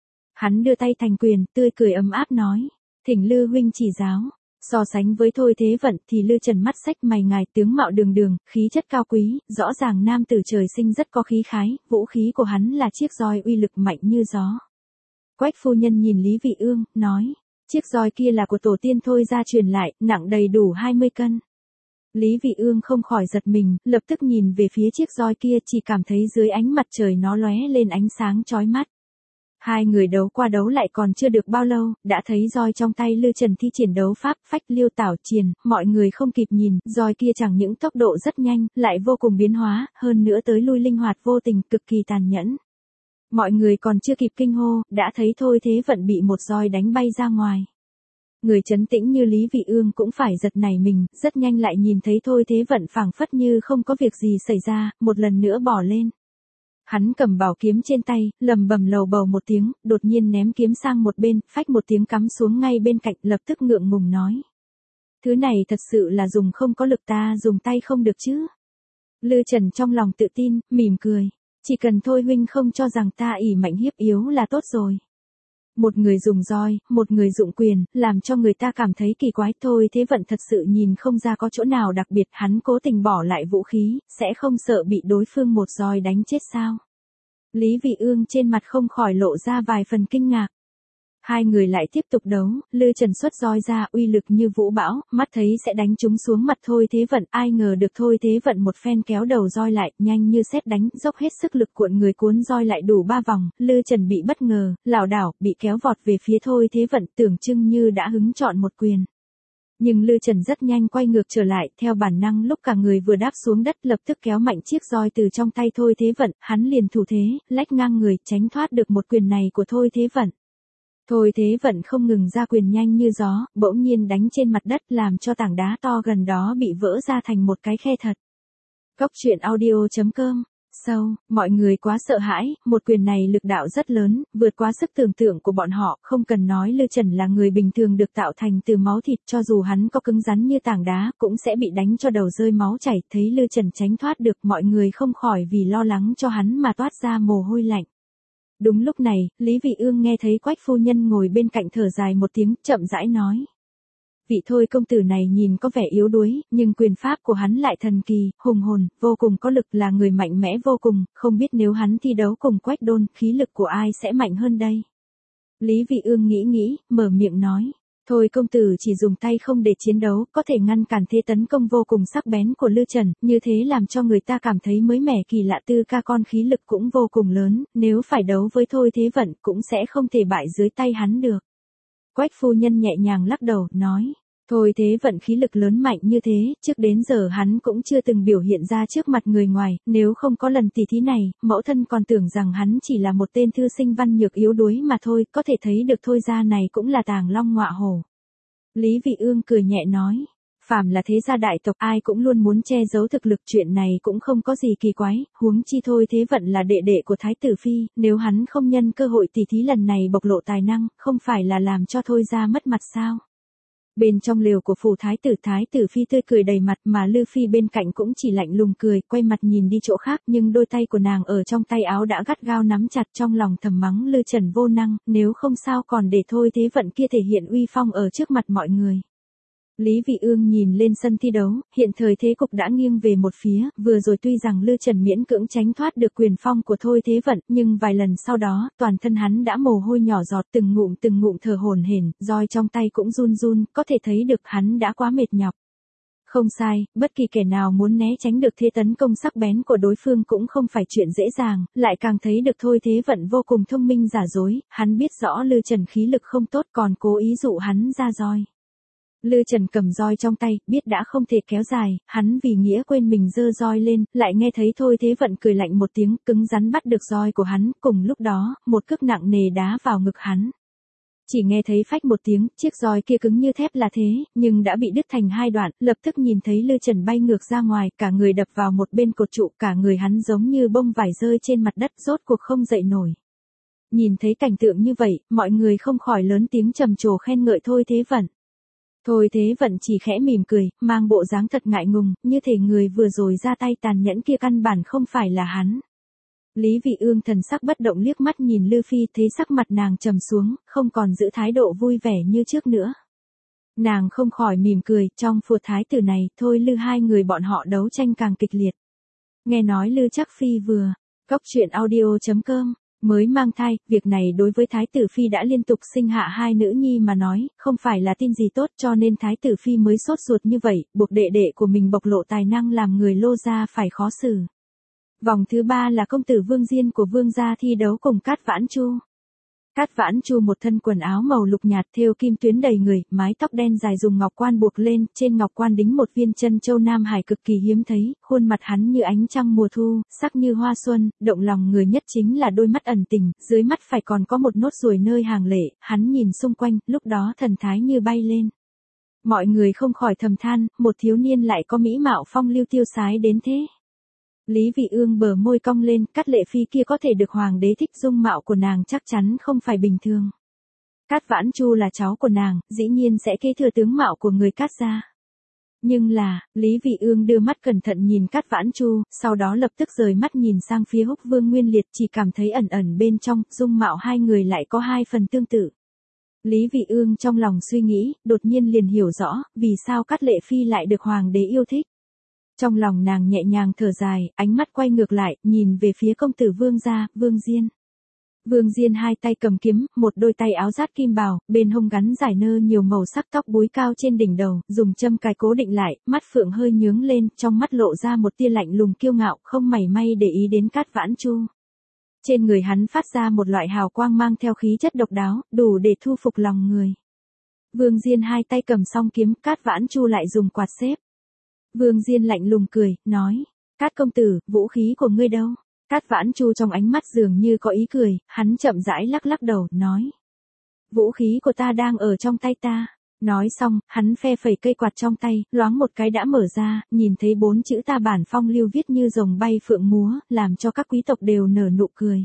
Hắn đưa tay thành quyền, tươi cười ấm áp nói, thỉnh Lư huynh chỉ giáo. So sánh với Thôi Thế Vận thì Lư Trần mắt xách mày ngài, tướng mạo đường đường, khí chất cao quý, rõ ràng nam tử trời sinh rất có khí khái, vũ khí của hắn là chiếc roi uy lực mạnh như gió. Quách phu nhân nhìn Lý Vị Ương, nói, chiếc roi kia là của tổ tiên Thôi gia truyền lại, nặng đầy đủ 20 cân. Lý Vị Ương không khỏi giật mình, lập tức nhìn về phía chiếc roi kia, chỉ cảm thấy dưới ánh mặt trời nó lóe lên ánh sáng chói mắt. Hai người đấu qua đấu lại còn chưa được bao lâu, đã thấy roi trong tay Lư Trần thi triển đấu pháp, phách liêu tảo triền, mọi người không kịp nhìn, roi kia chẳng những tốc độ rất nhanh, lại vô cùng biến hóa, hơn nữa tới lui linh hoạt vô tình, cực kỳ tàn nhẫn. Mọi người còn chưa kịp kinh hô, đã thấy Thôi Thế Vận bị một roi đánh bay ra ngoài. Người trấn tĩnh như Lý Vị Ương cũng phải giật nảy mình, rất nhanh lại nhìn thấy Thôi Thế Vận phảng phất như không có việc gì xảy ra, một lần nữa bỏ lên. Hắn cầm bảo kiếm trên tay, lầm bầm lầu bầu một tiếng, đột nhiên ném kiếm sang một bên, phách một tiếng cắm xuống ngay bên cạnh, lập tức ngượng ngùng nói. Thứ này thật sự là dùng không có lực, ta dùng tay không được chứ. Lư Trần trong lòng tự tin, mỉm cười. Chỉ cần Thôi huynh không cho rằng ta ỷ mạnh hiếp yếu là tốt rồi. Một người dùng roi, một người dụng quyền, làm cho người ta cảm thấy kỳ quái. Thôi Thế Vận thật sự nhìn không ra có chỗ nào đặc biệt, hắn cố tình bỏ lại vũ khí, sẽ không sợ bị đối phương một roi đánh chết sao? Lý Vị Ương trên mặt không khỏi lộ ra vài phần kinh ngạc. Hai người lại tiếp tục đấu, Lư Trần xuất roi ra, uy lực như vũ bão, mắt thấy sẽ đánh trúng xuống mặt Thôi Thế Vận, ai ngờ được Thôi Thế Vận một phen kéo đầu roi lại, nhanh như sét đánh, dốc hết sức lực cuộn người cuốn roi lại đủ 3 vòng, Lư Trần bị bất ngờ, lảo đảo, bị kéo vọt về phía Thôi Thế Vận, tưởng chừng như đã hứng chọn một quyền. Nhưng Lư Trần rất nhanh quay ngược trở lại, theo bản năng lúc cả người vừa đáp xuống đất lập tức kéo mạnh chiếc roi từ trong tay Thôi Thế Vận, hắn liền thủ thế, lách ngang người, tránh thoát được một quyền này của Thôi Thế Vận. Thôi Thế Vận không ngừng ra quyền nhanh như gió, bỗng nhiên đánh trên mặt đất làm cho tảng đá to gần đó bị vỡ ra thành một cái khe thật. Cốc truyện audio.com. Sau, mọi người quá sợ hãi, một quyền này lực đạo rất lớn, vượt quá sức tưởng tượng của bọn họ, không cần nói Lư Trần là người bình thường được tạo thành từ máu thịt, cho dù hắn có cứng rắn như tảng đá, cũng sẽ bị đánh cho đầu rơi máu chảy, thấy Lư Trần tránh thoát được, mọi người không khỏi vì lo lắng cho hắn mà toát ra mồ hôi lạnh. Đúng lúc này, Lý Vị Ương nghe thấy Quách phu nhân ngồi bên cạnh thở dài một tiếng, chậm rãi nói. Vị Thôi công tử này nhìn có vẻ yếu đuối, nhưng quyền pháp của hắn lại thần kỳ, hùng hồn, vô cùng có lực, là người mạnh mẽ vô cùng, không biết nếu hắn thi đấu cùng Quách Đôn, khí lực của ai sẽ mạnh hơn đây? Lý Vị Ương nghĩ, mở miệng nói. Thôi công tử chỉ dùng tay không để chiến đấu, có thể ngăn cản thế tấn công vô cùng sắc bén của Lư Trần, như thế làm cho người ta cảm thấy mới mẻ kỳ lạ. Tư ca con khí lực cũng vô cùng lớn, nếu phải đấu với Thôi Thế Vận cũng sẽ không thể bại dưới tay hắn được. Quách phu nhân nhẹ nhàng lắc đầu, nói. Thôi Thế Vận khí lực lớn mạnh như thế, trước đến giờ hắn cũng chưa từng biểu hiện ra trước mặt người ngoài, nếu không có lần tỉ thí này, mẫu thân còn tưởng rằng hắn chỉ là một tên thư sinh văn nhược yếu đuối mà thôi, có thể thấy được Thôi gia này cũng là tàng long ngọa hổ. Lý Vị Ương cười nhẹ nói, phàm là thế gia đại tộc ai cũng luôn muốn che giấu thực lực, chuyện này cũng không có gì kỳ quái, huống chi Thôi Thế Vận là đệ đệ của Thái tử Phi, nếu hắn không nhân cơ hội tỉ thí lần này bộc lộ tài năng, không phải là làm cho Thôi gia mất mặt sao? Bên trong lều của phủ Thái tử Phi tươi cười đầy mặt, mà Lư Phi bên cạnh cũng chỉ lạnh lùng cười, quay mặt nhìn đi chỗ khác, nhưng đôi tay của nàng ở trong tay áo đã gắt gao nắm chặt, trong lòng thầm mắng Lư Trần vô năng, nếu không sao còn để Thôi Thế Vận kia thể hiện uy phong ở trước mặt mọi người. Lý Vị Ương nhìn lên sân thi đấu, hiện thời thế cục đã nghiêng về một phía, vừa rồi tuy rằng Lư Trần miễn cưỡng tránh thoát được quyền phong của Thôi Thế Vận, nhưng vài lần sau đó, toàn thân hắn đã mồ hôi nhỏ giọt, từng ngụm thở hổn hển, roi trong tay cũng run run, có thể thấy được hắn đã quá mệt nhọc. Không sai, bất kỳ kẻ nào muốn né tránh được thế tấn công sắc bén của đối phương cũng không phải chuyện dễ dàng, lại càng thấy được Thôi Thế Vận vô cùng thông minh giả dối, hắn biết rõ Lư Trần khí lực không tốt còn cố ý dụ hắn ra roi. Lư Trần cầm roi trong tay, biết đã không thể kéo dài, hắn vì nghĩa quên mình giơ roi lên, lại nghe thấy Thôi Thế Vận cười lạnh một tiếng, cứng rắn bắt được roi của hắn, cùng lúc đó, một cước nặng nề đá vào ngực hắn. Chỉ nghe thấy phách một tiếng, chiếc roi kia cứng như thép là thế, nhưng đã bị đứt thành hai đoạn, lập tức nhìn thấy Lư Trần bay ngược ra ngoài, cả người đập vào một bên cột trụ, cả người hắn giống như bông vải rơi trên mặt đất, rốt cuộc không dậy nổi. Nhìn thấy cảnh tượng như vậy, mọi người không khỏi lớn tiếng trầm trồ khen ngợi Thôi Thế Vận. Thôi Thế Vận chỉ khẽ mỉm cười, mang bộ dáng thật ngại ngùng, như thể người vừa rồi ra tay tàn nhẫn kia căn bản không phải là hắn. Lý Vị Ương thần sắc bất động liếc mắt nhìn Lư Phi, thấy sắc mặt nàng trầm xuống, không còn giữ thái độ vui vẻ như trước nữa. Nàng không khỏi mỉm cười, trong phùa thái tử này, Thôi Lư hai người bọn họ đấu tranh càng kịch liệt. Nghe nói Lư Trác Phi vừa, cóc truyện audio.com, mới mang thai, việc này đối với Thái tử Phi đã liên tục sinh hạ hai nữ nhi mà nói, không phải là tin gì tốt cho nên Thái tử Phi mới sốt ruột như vậy, buộc đệ đệ của mình bộc lộ tài năng làm người Lô gia phải khó xử. Vòng thứ 3 là công tử Vương Diên của Vương gia thi đấu cùng Cát Vãn Chu. Cát Vãn Chu một thân quần áo màu lục nhạt thêu kim tuyến đầy người, mái tóc đen dài dùng ngọc quan buộc lên, trên ngọc quan đính một viên chân châu Nam Hải cực kỳ hiếm thấy, khuôn mặt hắn như ánh trăng mùa thu, sắc như hoa xuân, động lòng người nhất chính là đôi mắt ẩn tình, dưới mắt phải còn có một nốt ruồi nơi hàng lệ, hắn nhìn xung quanh, lúc đó thần thái như bay lên. Mọi người không khỏi thầm than, một thiếu niên lại có mỹ mạo phong lưu tiêu sái đến thế. Lý Vị Ương bờ môi cong lên, Cát Lệ Phi kia có thể được hoàng đế thích, dung mạo của nàng chắc chắn không phải bình thường. Cát Vãn Chu là cháu của nàng, dĩ nhiên sẽ kế thừa tướng mạo của người Cát gia. Nhưng là, Lý Vị Ương đưa mắt cẩn thận nhìn Cát Vãn Chu, sau đó lập tức rời mắt nhìn sang phía Húc Vương Nguyên Liệt, chỉ cảm thấy ẩn ẩn bên trong, dung mạo hai người lại có hai phần tương tự. Lý Vị Ương trong lòng suy nghĩ, đột nhiên liền hiểu rõ, vì sao Cát Lệ Phi lại được hoàng đế yêu thích. Trong lòng nàng nhẹ nhàng thở dài, ánh mắt quay ngược lại, nhìn về phía công tử Vương gia, Vương Diên. Vương Diên hai tay cầm kiếm, một đôi tay áo rát kim bào, bên hông gắn giải nơ nhiều màu sắc, tóc búi cao trên đỉnh đầu, dùng châm cài cố định lại, mắt phượng hơi nhướng lên, trong mắt lộ ra một tia lạnh lùng kiêu ngạo, không mảy may để ý đến Cát Vãn Chu. Trên người hắn phát ra một loại hào quang mang theo khí chất độc đáo, đủ để thu phục lòng người. Vương Diên hai tay cầm song kiếm, Cát Vãn Chu lại dùng quạt xếp. Vương Diên lạnh lùng cười, nói, Cát công tử, vũ khí của ngươi đâu? Cát Vãn Chu trong ánh mắt dường như có ý cười, hắn chậm rãi lắc lắc đầu, nói. Vũ khí của ta đang ở trong tay ta. Nói xong, hắn phe phẩy cây quạt trong tay, loáng một cái đã mở ra, nhìn thấy 4 chữ Ta Bản Phong Lưu viết như rồng bay phượng múa, làm cho các quý tộc đều nở nụ cười.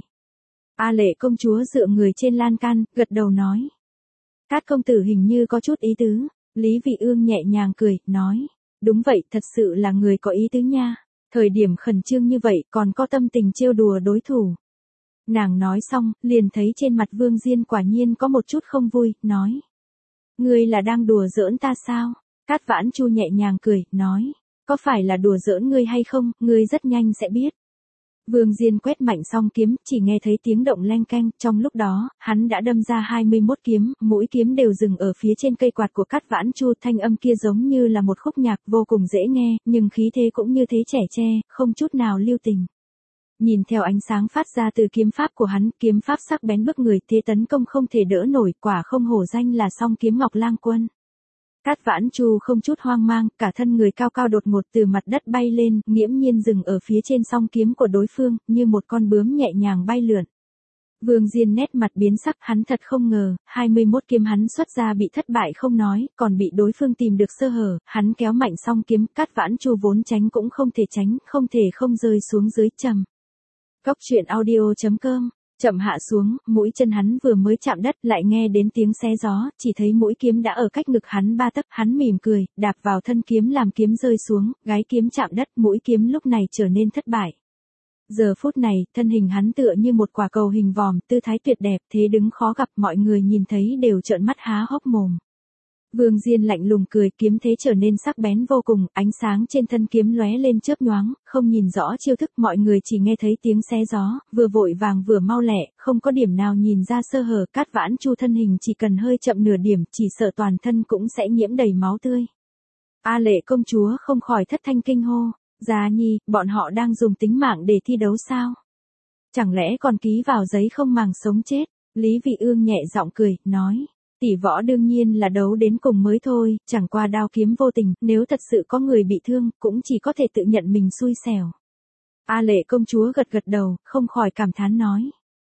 A Lệ công chúa dựa người trên lan can, gật đầu nói. Cát công tử hình như có chút ý tứ. Lý Vị Ương nhẹ nhàng cười, nói. Đúng vậy, thật sự là người có ý tứ nha. Thời điểm khẩn trương như vậy còn có tâm tình trêu đùa đối thủ. Nàng nói xong, liền thấy trên mặt Vương Diên quả nhiên có một chút không vui, nói. Ngươi là đang đùa giỡn ta sao? Cát Vãn Chu nhẹ nhàng cười, nói. Có phải là đùa giỡn ngươi hay không, ngươi rất nhanh sẽ biết. Vương Diên quét mạnh song kiếm, chỉ nghe thấy tiếng động leng keng, trong lúc đó, hắn đã đâm ra 21 kiếm, mỗi kiếm đều dừng ở phía trên cây quạt của Cát Vãn Chu, thanh âm kia giống như là một khúc nhạc vô cùng dễ nghe, nhưng khí thế cũng như thế chẻ che, không chút nào lưu tình. Nhìn theo ánh sáng phát ra từ kiếm pháp của hắn, kiếm pháp sắc bén bức người, thế tấn công không thể đỡ nổi, quả không hổ danh là song kiếm Ngọc Lang Quân. Cát Vãn Chu không chút hoang mang, cả thân người cao cao đột ngột từ mặt đất bay lên, nghiễm nhiên dừng ở phía trên song kiếm của đối phương, như một con bướm nhẹ nhàng bay lượn. Vương Diên nét mặt biến sắc, hắn thật không ngờ, 21 kiếm hắn xuất ra bị thất bại không nói, còn bị đối phương tìm được sơ hở, hắn kéo mạnh song kiếm, Cát Vãn Chu vốn tránh cũng không thể tránh, không thể không rơi xuống dưới trầm. Cóc truyện audio.com, chậm hạ xuống, mũi chân hắn vừa mới chạm đất, lại nghe đến tiếng xé gió, chỉ thấy mũi kiếm đã ở cách ngực hắn 3 tấc, hắn mỉm cười, đạp vào thân kiếm làm kiếm rơi xuống, gái kiếm chạm đất, mũi kiếm lúc này trở nên thất bại. Giờ phút này, thân hình hắn tựa như một quả cầu hình vòm, tư thái tuyệt đẹp, thế đứng khó gặp, mọi người nhìn thấy đều trợn mắt há hốc mồm. Vương Diên lạnh lùng cười, kiếm thế trở nên sắc bén vô cùng, ánh sáng trên thân kiếm lóe lên chớp nhoáng, không nhìn rõ chiêu thức, mọi người chỉ nghe thấy tiếng xé gió, vừa vội vàng vừa mau lẹ, không có điểm nào nhìn ra sơ hở, Cát Vãn Chu thân hình chỉ cần hơi chậm nửa điểm, chỉ sợ toàn thân cũng sẽ nhiễm đầy máu tươi. A Lệ công chúa không khỏi thất thanh kinh hô, Giá Nhi, bọn họ đang dùng tính mạng để thi đấu sao? Chẳng lẽ còn ký vào giấy không màng sống chết? Lý Vị Ương nhẹ giọng cười, nói. Tỷ võ đương nhiên là đấu đến cùng mới thôi, chẳng qua đao kiếm vô tình, nếu thật sự có người bị thương, cũng chỉ có thể tự nhận mình xui xẻo. A Lệ công chúa gật gật đầu, không khỏi cảm thán nói.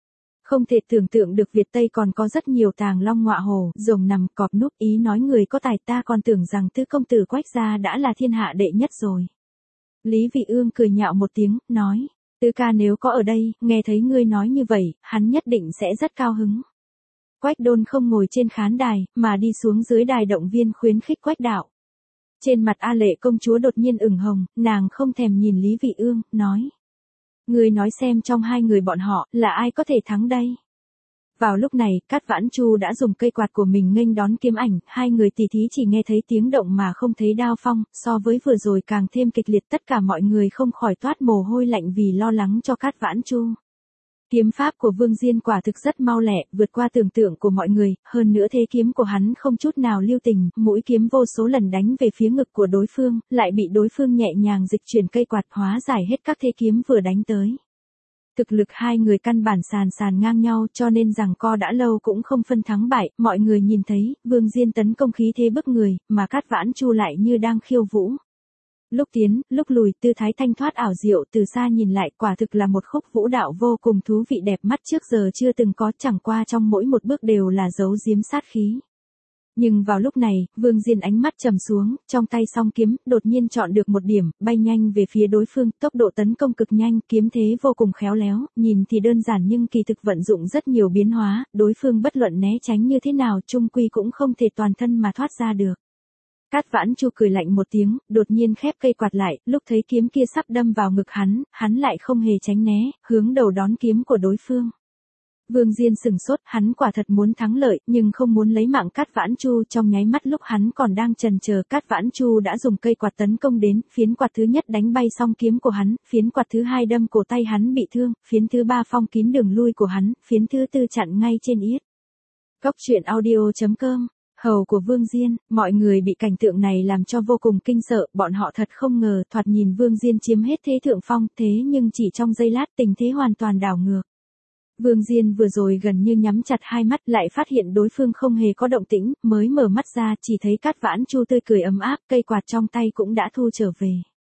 Không thể tưởng tượng được Việt Tây còn có rất nhiều tàng long ngọa hổ, rồng nằm cọp núp, ý nói người có tài, ta còn tưởng rằng tứ công tử Quách gia đã là thiên hạ đệ nhất rồi. Lý Vị Ương cười nhạo một tiếng, nói, Tứ ca nếu có ở đây, nghe thấy ngươi nói như vậy, hắn nhất định sẽ rất cao hứng. Quách Đôn không ngồi trên khán đài, mà đi xuống dưới đài động viên khuyến khích Quách đạo. Trên mặt A Lệ công chúa đột nhiên ửng hồng, nàng không thèm nhìn Lý Vị Ương, nói. Ngươi nói xem trong hai người bọn họ, là ai có thể thắng đây? Vào lúc này, Cát Vãn Chu đã dùng cây quạt của mình nghênh đón kiếm ảnh, hai người tỉ thí chỉ nghe thấy tiếng động mà không thấy đao phong, so với vừa rồi càng thêm kịch liệt, tất cả mọi người không khỏi toát mồ hôi lạnh vì lo lắng cho Cát Vãn Chu. Kiếm pháp của Vương Diên quả thực rất mau lẹ, vượt qua tưởng tượng của mọi người, hơn nữa thế kiếm của hắn không chút nào lưu tình, mũi kiếm vô số lần đánh về phía ngực của đối phương, lại bị đối phương nhẹ nhàng dịch chuyển cây quạt hóa giải hết các thế kiếm vừa đánh tới. Thực lực hai người căn bản sàn ngang nhau, cho nên giằng co đã lâu cũng không phân thắng bại, mọi người nhìn thấy, Vương Diên tấn công khí thế bức người, mà Cát Vãn Chu lại như đang khiêu vũ. Lúc tiến, lúc lùi, tư thái thanh thoát ảo diệu, từ xa nhìn lại, quả thực là một khúc vũ đạo vô cùng thú vị đẹp mắt trước giờ chưa từng có, chẳng qua trong mỗi một bước đều là dấu diếm sát khí. Nhưng vào lúc này, Vương Diên ánh mắt trầm xuống, trong tay song kiếm, đột nhiên chọn được một điểm, bay nhanh về phía đối phương, tốc độ tấn công cực nhanh, kiếm thế vô cùng khéo léo, nhìn thì đơn giản nhưng kỳ thực vận dụng rất nhiều biến hóa, đối phương bất luận né tránh như thế nào, chung quy cũng không thể toàn thân mà thoát ra được. Cát Vãn Chu cười lạnh một tiếng, đột nhiên khép cây quạt lại, lúc thấy kiếm kia sắp đâm vào ngực hắn lại không hề tránh né, hướng đầu đón kiếm của đối phương. Vương Diên sừng sốt, hắn quả thật muốn thắng lợi, nhưng không muốn lấy mạng Cát Vãn Chu, trong nháy mắt lúc hắn còn đang chần chờ, Cát Vãn Chu đã dùng cây quạt tấn công đến, phiến quạt thứ nhất đánh bay song kiếm của hắn, phiến quạt thứ hai đâm cổ tay hắn bị thương, phiến thứ ba phong kín đường lui của hắn, phiến thứ tư chặn ngay trên yết. Cốc truyện audio.com. Hầu của Vương Diên, mọi người bị cảnh tượng này làm cho vô cùng kinh sợ, bọn họ thật không ngờ, thoạt nhìn Vương Diên chiếm hết thế thượng phong, thế nhưng chỉ trong giây lát tình thế hoàn toàn đảo ngược. Vương Diên vừa rồi gần như nhắm chặt hai mắt, lại phát hiện đối phương không hề có động tĩnh, mới mở mắt ra chỉ thấy Cát Vãn Chu tươi cười ấm áp, cây quạt trong tay cũng đã thu trở về.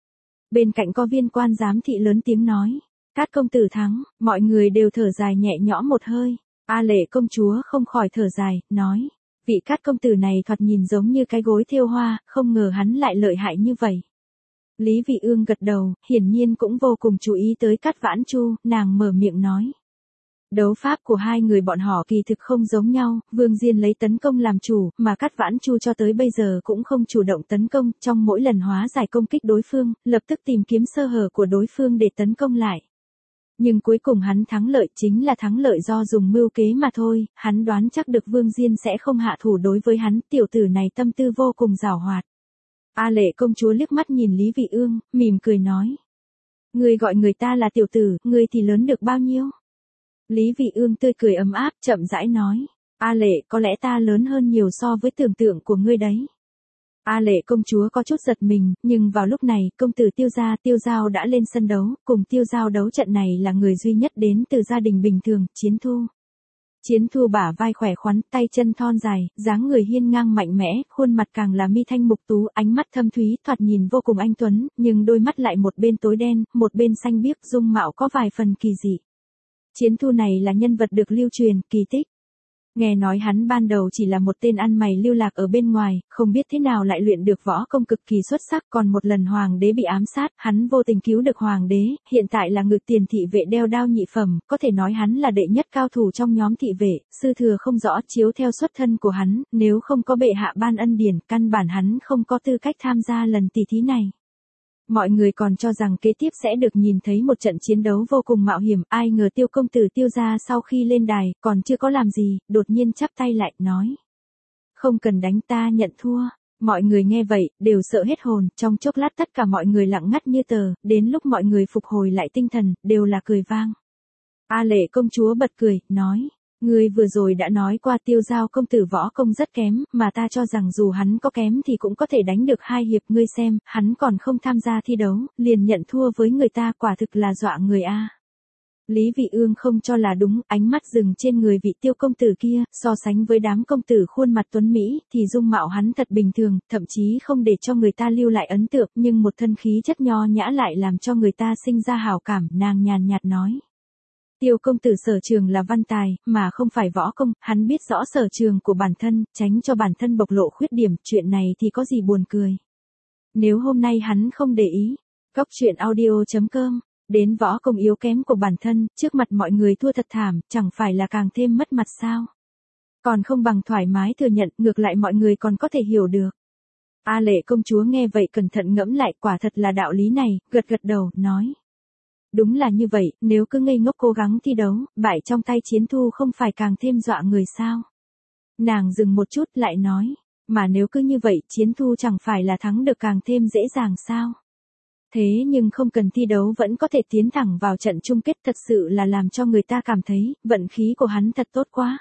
Bên cạnh có viên quan giám thị lớn tiếng nói, Cát công tử thắng, mọi người đều thở dài nhẹ nhõm một hơi. A Lệ công chúa không khỏi thở dài, nói, vị Cát công tử này thoạt nhìn giống như cái gối thêu hoa, không ngờ hắn lại lợi hại như vậy. Lý Vị Ương gật đầu, hiển nhiên cũng vô cùng chú ý tới Cát Vãn Chu, nàng mở miệng nói. Đấu pháp của hai người bọn họ kỳ thực không giống nhau, Vương Diên lấy tấn công làm chủ, mà Cát Vãn Chu cho tới bây giờ cũng không chủ động tấn công, trong mỗi lần hóa giải công kích đối phương, lập tức tìm kiếm sơ hở của đối phương để tấn công lại. Nhưng cuối cùng hắn thắng lợi chính là thắng lợi do dùng mưu kế mà thôi, hắn đoán chắc được Vương Diên sẽ không hạ thủ đối với hắn, tiểu tử này tâm tư vô cùng giàu hoạt. A Lệ công chúa liếc mắt nhìn Lý Vị Ương, mỉm cười nói. Ngươi gọi người ta là tiểu tử, ngươi thì lớn được bao nhiêu? Lý Vị Ương tươi cười ấm áp, chậm rãi nói. A Lệ, có lẽ ta lớn hơn nhiều so với tưởng tượng của ngươi đấy. A Lệ công chúa có chút giật mình, nhưng vào lúc này, công tử Tiêu Giao đã lên sân đấu, cùng Tiêu Giao đấu trận này là người duy nhất đến từ gia đình bình thường, Chiến Thu. Chiến Thu bả vai khỏe khoắn, tay chân thon dài, dáng người hiên ngang mạnh mẽ, khuôn mặt càng là mi thanh mục tú, ánh mắt thâm thúy, thoạt nhìn vô cùng anh tuấn, nhưng đôi mắt lại một bên tối đen, một bên xanh biếc, dung mạo có vài phần kỳ dị. Chiến Thu này là nhân vật được lưu truyền, kỳ tích. Nghe nói hắn ban đầu chỉ là một tên ăn mày lưu lạc ở bên ngoài, không biết thế nào lại luyện được võ công cực kỳ xuất sắc, còn một lần hoàng đế bị ám sát, hắn vô tình cứu được hoàng đế, hiện tại là ngự tiền thị vệ đeo đao nhị phẩm, có thể nói hắn là đệ nhất cao thủ trong nhóm thị vệ, sư thừa không rõ chiếu theo xuất thân của hắn, nếu không có bệ hạ ban ân điển, căn bản hắn không có tư cách tham gia lần tỷ thí này. Mọi người còn cho rằng kế tiếp sẽ được nhìn thấy một trận chiến đấu vô cùng mạo hiểm, ai ngờ Tiêu công tử Tiêu gia sau khi lên đài, còn chưa có làm gì, đột nhiên chắp tay lại, nói. Không cần đánh, ta nhận thua. Mọi người nghe vậy, đều sợ hết hồn, trong chốc lát tất cả mọi người lặng ngắt như tờ, đến lúc mọi người phục hồi lại tinh thần, đều là cười vang. A Lệ công chúa bật cười, nói. Ngươi vừa rồi đã nói qua Tiêu Giao công tử võ công rất kém, mà ta cho rằng dù hắn có kém thì cũng có thể đánh được 2 hiệp, ngươi xem, hắn còn không tham gia thi đấu, liền nhận thua với người ta, quả thực là dọa người a. Lý Vị Ương không cho là đúng, ánh mắt dừng trên người vị Tiêu công tử kia, so sánh với đám công tử khuôn mặt tuấn mỹ, thì dung mạo hắn thật bình thường, thậm chí không để cho người ta lưu lại ấn tượng, nhưng một thân khí chất nho nhã lại làm cho người ta sinh ra hảo cảm, nàng nhàn nhạt nói. Tiêu công tử sở trường là văn tài, mà không phải võ công, hắn biết rõ sở trường của bản thân, tránh cho bản thân bộc lộ khuyết điểm, chuyện này thì có gì buồn cười. Nếu hôm nay hắn không để ý, Cóc truyện audio.com, đến võ công yếu kém của bản thân, trước mặt mọi người thua thật thảm, chẳng phải là càng thêm mất mặt sao? Còn không bằng thoải mái thừa nhận, ngược lại mọi người còn có thể hiểu được. A Lệ công chúa nghe vậy cẩn thận ngẫm lại, quả thật là đạo lý này, gật gật đầu, nói. Đúng là như vậy, nếu cứ ngây ngốc cố gắng thi đấu, bại trong tay Chiến Thu không phải càng thêm dọa người sao? Nàng dừng một chút lại nói, mà nếu cứ như vậy Chiến Thu chẳng phải là thắng được càng thêm dễ dàng sao? Thế nhưng không cần thi đấu vẫn có thể tiến thẳng vào trận chung kết, thật sự là làm cho người ta cảm thấy, vận khí của hắn thật tốt quá.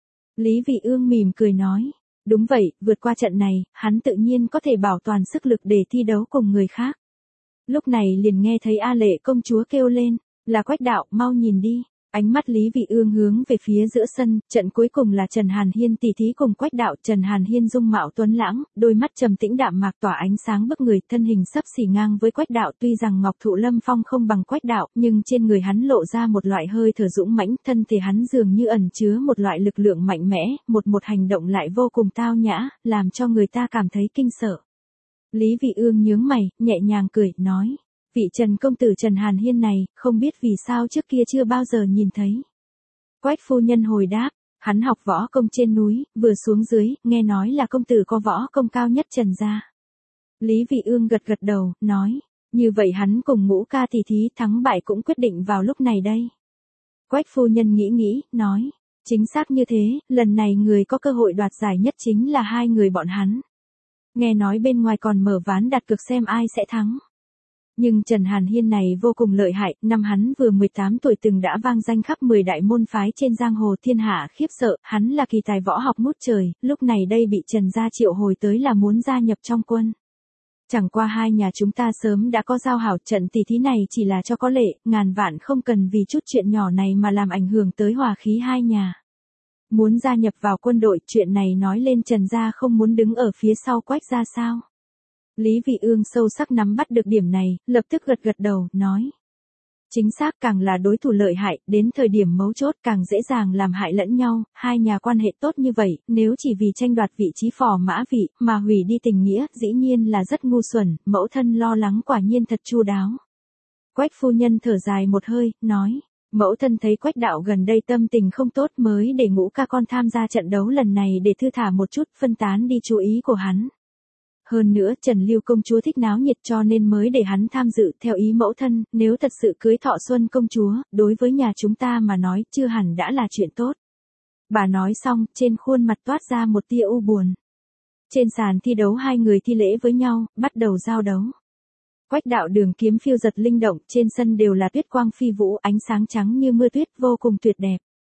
Lý Vị Ương mỉm cười nói, đúng vậy, vượt qua trận này, hắn tự nhiên có thể bảo toàn sức lực để thi đấu cùng người khác. Lúc này liền nghe thấy A Lệ công chúa kêu lên, là Quách đạo, mau nhìn đi. Ánh mắt Lý Vị Ương hướng về phía giữa sân, trận cuối cùng là Trần Hàn Hiên tỉ thí cùng Quách đạo. Trần Hàn Hiên dung mạo tuấn lãng, đôi mắt trầm tĩnh đạm mạc tỏa ánh sáng bức người, thân hình xấp xỉ ngang với Quách đạo. Tuy rằng Ngọc Thụ Lâm Phong không bằng Quách đạo, nhưng trên người hắn lộ ra một loại hơi thở dũng mãnh, thân thể hắn dường như ẩn chứa một loại lực lượng mạnh mẽ, một hành động lại vô cùng tao nhã, làm cho người ta cảm thấy kinh sợ. Lý Vị Ương nhướng mày, nhẹ nhàng cười, nói. Vị Trần công tử Trần Hàn Hiên này, không biết vì sao trước kia chưa bao giờ nhìn thấy. Quách phu nhân hồi đáp, hắn học võ công trên núi, vừa xuống dưới, nghe nói là công tử có võ công cao nhất Trần gia. Lý Vị Ương gật gật đầu, nói, như vậy hắn cùng Ngũ ca tỷ thí thắng bại cũng quyết định vào lúc này đây. Quách phu nhân nghĩ, nói, chính xác như thế, lần này người có cơ hội đoạt giải nhất chính là hai người bọn hắn. Nghe nói bên ngoài còn mở ván đặt cược xem ai sẽ thắng. Nhưng Trần Hàn Hiên này vô cùng lợi hại, năm hắn vừa 18 tuổi từng đã vang danh khắp 10 đại môn phái trên giang hồ, thiên hạ khiếp sợ, hắn là kỳ tài võ học ngút trời, lúc này đây bị Trần gia triệu hồi tới là muốn gia nhập trong quân. Chẳng qua hai nhà chúng ta sớm đã có giao hảo, trận tỷ thí này chỉ là cho có lệ, ngàn vạn không cần vì chút chuyện nhỏ này mà làm ảnh hưởng tới hòa khí hai nhà. Muốn gia nhập vào quân đội, chuyện này nói lên Trần gia không muốn đứng ở phía sau Quách gia sao? Lý Vị Ương sâu sắc nắm bắt được điểm này, lập tức gật gật đầu, nói. Chính xác, càng là đối thủ lợi hại, đến thời điểm mấu chốt càng dễ dàng làm hại lẫn nhau, hai nhà quan hệ tốt như vậy, nếu chỉ vì tranh đoạt vị trí phò mã vị, mà hủy đi tình nghĩa, dĩ nhiên là rất ngu xuẩn, mẫu thân lo lắng quả nhiên thật chu đáo. Quách phu nhân thở dài một hơi, nói. Mẫu thân thấy Quách đạo gần đây tâm tình không tốt mới để Ngũ ca con tham gia trận đấu lần này để thư thả một chút, phân tán đi chú ý của hắn. Hơn nữa Trần Lưu công chúa thích náo nhiệt cho nên mới để hắn tham dự, theo ý mẫu thân, nếu thật sự cưới Thọ Xuân công chúa, đối với nhà chúng ta mà nói chưa hẳn đã là chuyện tốt. Bà nói xong, trên khuôn mặt toát ra một tia u buồn. Trên sàn thi đấu hai người thi lễ với nhau, bắt đầu giao đấu. Quách đạo đường kiếm phiêu giật linh động, trên sân đều là tuyết quang phi vũ, ánh sáng trắng như mưa tuyết, vô cùng tuyệt đẹp.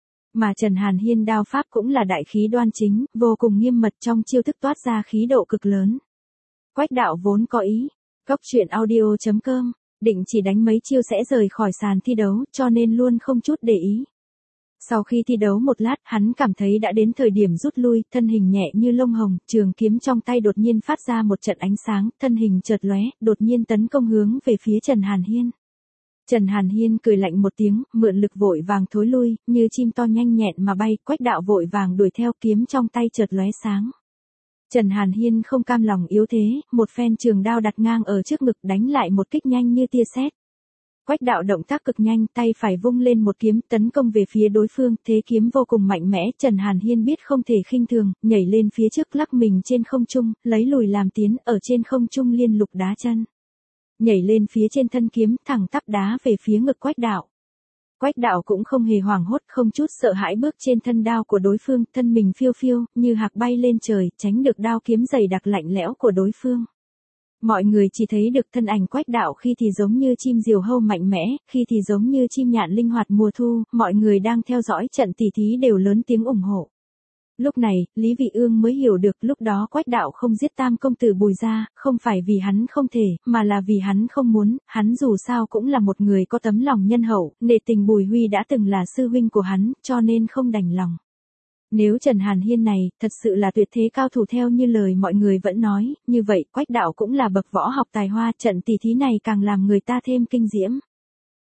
Mà Trần Hàn Hiên đao pháp cũng là đại khí đoan chính, vô cùng nghiêm mật, trong chiêu thức toát ra khí độ cực lớn. Quách đạo vốn có ý, Cóc truyện audio.com, định chỉ đánh mấy chiêu sẽ rời khỏi sàn thi đấu, cho nên luôn không chút để ý. Sau khi thi đấu một lát, hắn cảm thấy đã đến thời điểm rút lui, thân hình nhẹ như lông hồng, trường kiếm trong tay đột nhiên phát ra một trận ánh sáng, thân hình chợt lóe, đột nhiên tấn công hướng về phía Trần Hàn Hiên. Trần Hàn Hiên cười lạnh một tiếng, mượn lực vội vàng thối lui, như chim to nhanh nhẹn mà bay, Quách đạo vội vàng đuổi theo, kiếm trong tay chợt lóe sáng. Trần Hàn Hiên không cam lòng yếu thế, một phen trường đao đặt ngang ở trước ngực, đánh lại một kích nhanh như tia sét. Quách đạo động tác cực nhanh, tay phải vung lên một kiếm, tấn công về phía đối phương, thế kiếm vô cùng mạnh mẽ, Trần Hàn Hiên biết không thể khinh thường, nhảy lên phía trước lắc mình trên không trung, lấy lùi làm tiến, ở trên không trung liên lục đá chân. Nhảy lên phía trên thân kiếm, thẳng tắp đá về phía ngực Quách đạo. Quách đạo cũng không hề hoảng hốt, không chút sợ hãi bước trên thân đao của đối phương, thân mình phiêu phiêu, như hạc bay lên trời, tránh được đao kiếm dày đặc lạnh lẽo của đối phương. Mọi người chỉ thấy được thân ảnh Quách đạo khi thì giống như chim diều hâu mạnh mẽ, khi thì giống như chim nhạn linh hoạt mùa thu, mọi người đang theo dõi trận tỷ thí đều lớn tiếng ủng hộ. Lúc này, Lý Vị Ương mới hiểu được lúc đó Quách đạo không giết tam công tử Bùi gia, không phải vì hắn không thể, mà là vì hắn không muốn, hắn dù sao cũng là một người có tấm lòng nhân hậu, nể tình Bùi Huy đã từng là sư huynh của hắn, cho nên không đành lòng. Nếu Trần Hàn Hiên này, thật sự là tuyệt thế cao thủ theo như lời mọi người vẫn nói, như vậy Quách đạo cũng là bậc võ học tài hoa, trận tỷ thí này càng làm người ta thêm kinh diễm.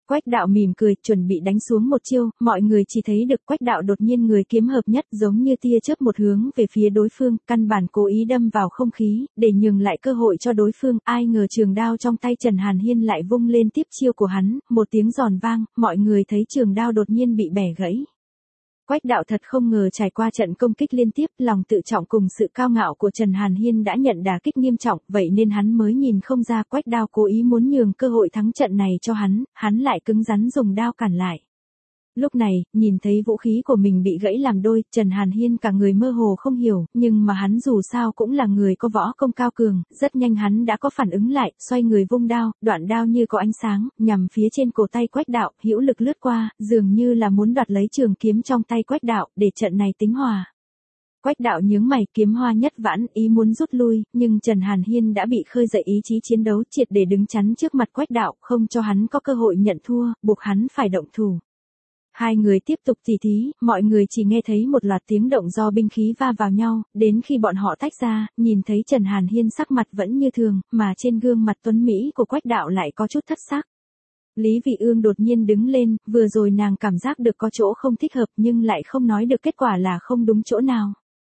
Quách đạo mỉm cười, chuẩn bị đánh xuống một chiêu, mọi người chỉ thấy được Quách đạo đột nhiên người kiếm hợp nhất giống như tia chớp một hướng về phía đối phương, căn bản cố ý đâm vào không khí, để nhường lại cơ hội cho đối phương, ai ngờ trường đao trong tay Trần Hàn Hiên lại vung lên tiếp chiêu của hắn, một tiếng giòn vang, mọi người thấy trường đao đột nhiên bị bẻ gãy. Quách đạo thật không ngờ trải qua trận công kích liên tiếp, lòng tự trọng cùng sự cao ngạo của Trần Hàn Hiên đã nhận đả kích nghiêm trọng, vậy nên hắn mới nhìn không ra Quách Đao cố ý muốn nhường cơ hội thắng trận này cho hắn lại cứng rắn dùng đao cản lại. Lúc này, nhìn thấy vũ khí của mình bị gãy làm đôi, Trần Hàn Hiên cả người mơ hồ không hiểu, nhưng mà hắn dù sao cũng là người có võ công cao cường, rất nhanh hắn đã có phản ứng lại, xoay người vung đao, đoạn đao như có ánh sáng, nhằm phía trên cổ tay Quách Đạo, hữu lực lướt qua, dường như là muốn đoạt lấy trường kiếm trong tay Quách Đạo, để trận này tính hòa. Quách Đạo nhướng mày, kiếm hoa nhất vãn, ý muốn rút lui, nhưng Trần Hàn Hiên đã bị khơi dậy ý chí chiến đấu, triệt để đứng chắn trước mặt Quách Đạo, không cho hắn có cơ hội nhận thua, buộc hắn phải động thủ. Hai người tiếp tục tỉ thí, mọi người chỉ nghe thấy một loạt tiếng động do binh khí va vào nhau, đến khi bọn họ tách ra, nhìn thấy Trần Hàn Hiên sắc mặt vẫn như thường, mà trên gương mặt tuấn Mỹ của Quách Đạo lại có chút thất sắc. Lý Vị Ương đột nhiên đứng lên, vừa rồi nàng cảm giác được có chỗ không thích hợp nhưng lại không nói được kết quả là không đúng chỗ nào.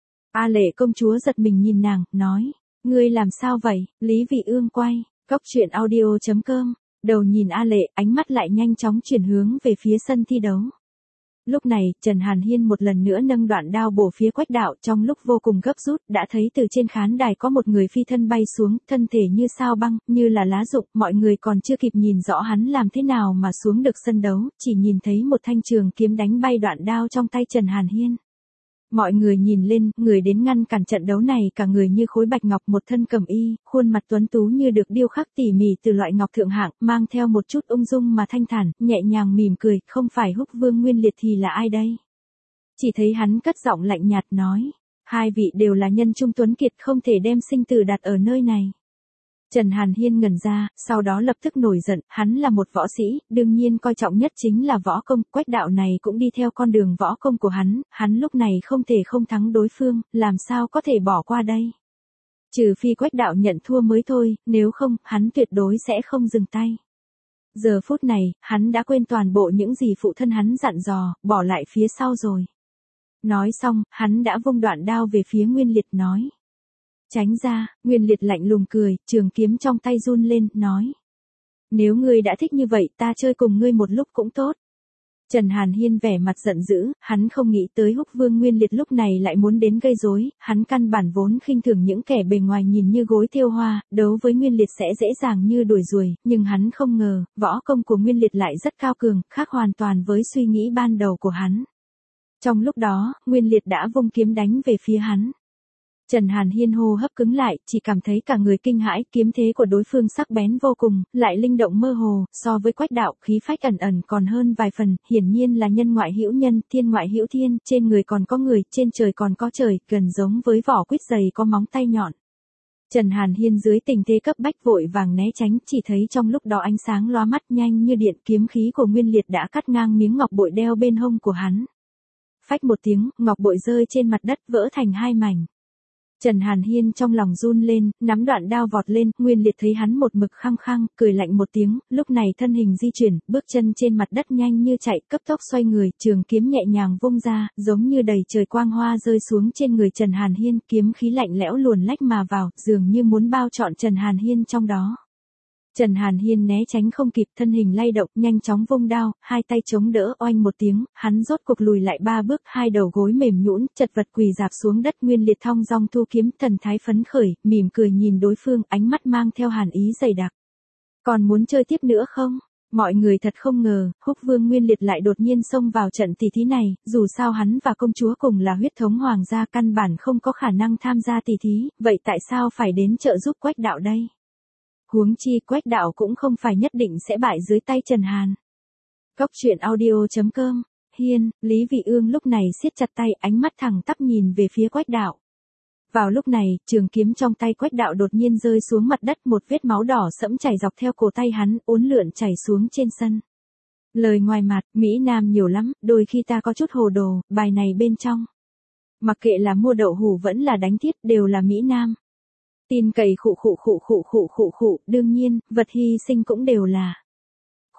A Lệ công chúa giật mình nhìn nàng, nói, ngươi làm sao vậy? Lý Vị Ương quay, coctruyện.audio.com, đầu nhìn A Lệ, ánh mắt lại nhanh chóng chuyển hướng về phía sân thi đấu. Lúc này, Trần Hàn Hiên một lần nữa nâng đoạn đao bổ phía Quách Đạo, trong lúc vô cùng gấp rút, đã thấy từ trên khán đài có một người phi thân bay xuống, thân thể như sao băng, như là lá rụng, mọi người còn chưa kịp nhìn rõ hắn làm thế nào mà xuống được sân đấu, chỉ nhìn thấy một thanh trường kiếm đánh bay đoạn đao trong tay Trần Hàn Hiên. Mọi người nhìn lên, người đến ngăn cản trận đấu này cả người như khối bạch ngọc, một thân cẩm y, khuôn mặt tuấn tú như được điêu khắc tỉ mỉ từ loại ngọc thượng hạng, mang theo một chút ung dung mà thanh thản, nhẹ nhàng mỉm cười, không phải Húc Vương Nguyên Liệt thì là ai đây? Chỉ thấy hắn cất giọng lạnh nhạt nói, hai vị đều là nhân trung tuấn kiệt, không thể đem sinh tử đặt ở nơi này. Trần Hàn Hiên ngẩn ra, sau đó lập tức nổi giận, hắn là một võ sĩ, đương nhiên coi trọng nhất chính là võ công, Quách Đạo này cũng đi theo con đường võ công của hắn lúc này không thể không thắng đối phương, làm sao có thể bỏ qua đây. Trừ phi Quách Đạo nhận thua mới thôi, nếu không, hắn tuyệt đối sẽ không dừng tay. Giờ phút này, hắn đã quên toàn bộ những gì phụ thân hắn dặn dò, bỏ lại phía sau rồi. Nói xong, hắn đã vung đoạn đao về phía Nguyên Liệt nói. Tránh ra, Nguyên Liệt lạnh lùng cười, trường kiếm trong tay run lên, nói. Nếu ngươi đã thích như vậy ta chơi cùng ngươi một lúc cũng tốt. Trần Hàn Hiên vẻ mặt giận dữ, hắn không nghĩ tới Húc Vương Nguyên Liệt lúc này lại muốn đến gây rối, hắn căn bản vốn khinh thường những kẻ bề ngoài nhìn như gối thêu hoa, đấu với Nguyên Liệt sẽ dễ dàng như đuổi ruồi, nhưng hắn không ngờ, võ công của Nguyên Liệt lại rất cao cường, khác hoàn toàn với suy nghĩ ban đầu của hắn. Trong lúc đó, Nguyên Liệt đã vung kiếm đánh về phía hắn. Trần Hàn Hiên hô hấp cứng lại, chỉ cảm thấy cả người kinh hãi, kiếm thế của đối phương sắc bén vô cùng, lại linh động mơ hồ, so với Quách Đạo, khí phách ẩn ẩn còn hơn vài phần, hiển nhiên là nhân ngoại hữu nhân, thiên ngoại hữu thiên, trên người còn có người, trên trời còn có trời, gần giống với vỏ quýt dày có móng tay nhọn. Trần Hàn Hiên dưới tình thế cấp bách vội vàng né tránh, chỉ thấy trong lúc đó ánh sáng lóa mắt nhanh như điện, kiếm khí của Nguyên Liệt đã cắt ngang miếng ngọc bội đeo bên hông của hắn. Phách một tiếng, ngọc bội rơi trên mặt đất vỡ thành hai mảnh. Trần Hàn Hiên trong lòng run lên, nắm đoạn đao vọt lên, Nguyên Liệt thấy hắn một mực khăng khăng, cười lạnh một tiếng, lúc này thân hình di chuyển, bước chân trên mặt đất nhanh như chạy, cấp tốc xoay người, trường kiếm nhẹ nhàng vung ra, giống như đầy trời quang hoa rơi xuống trên người Trần Hàn Hiên, kiếm khí lạnh lẽo luồn lách mà vào, dường như muốn bao trọn Trần Hàn Hiên trong đó. Trần Hàn Hiên né tránh không kịp, thân hình lay động, nhanh chóng vung đao, hai tay chống đỡ, oanh một tiếng, hắn rốt cuộc lùi lại ba bước, hai đầu gối mềm nhũn, chật vật quỳ rạp xuống đất. Nguyên Liệt thong dong thu kiếm, thần thái phấn khởi, mỉm cười nhìn đối phương, ánh mắt mang theo hàn ý dày đặc. Còn muốn chơi tiếp nữa không? Mọi người thật không ngờ, Húc Vương Nguyên Liệt lại đột nhiên xông vào trận tỷ thí này, dù sao hắn và công chúa cùng là huyết thống hoàng gia căn bản không có khả năng tham gia tỷ thí, vậy tại sao phải đến trợ giúp Quách Đạo đây? Huống chi Quách Đạo cũng không phải nhất định sẽ bại dưới tay Trần Hàn. Coctruyện.audio.com, Hiên, Lý Vị Ương lúc này siết chặt tay, ánh mắt thẳng tắp nhìn về phía Quách Đạo. Vào lúc này, trường kiếm trong tay Quách Đạo đột nhiên rơi xuống mặt đất, một vết máu đỏ sẫm chảy dọc theo cổ tay hắn, uốn lượn chảy xuống trên sân. Lời ngoài mặt, Mỹ Nam nhiều lắm, đôi khi ta có chút hồ đồ, bài này bên trong. Mặc kệ là mua đậu hủ vẫn là đánh thiết, đều là Mỹ Nam. Tin cậy khụ, đương nhiên, vật hy sinh cũng đều là.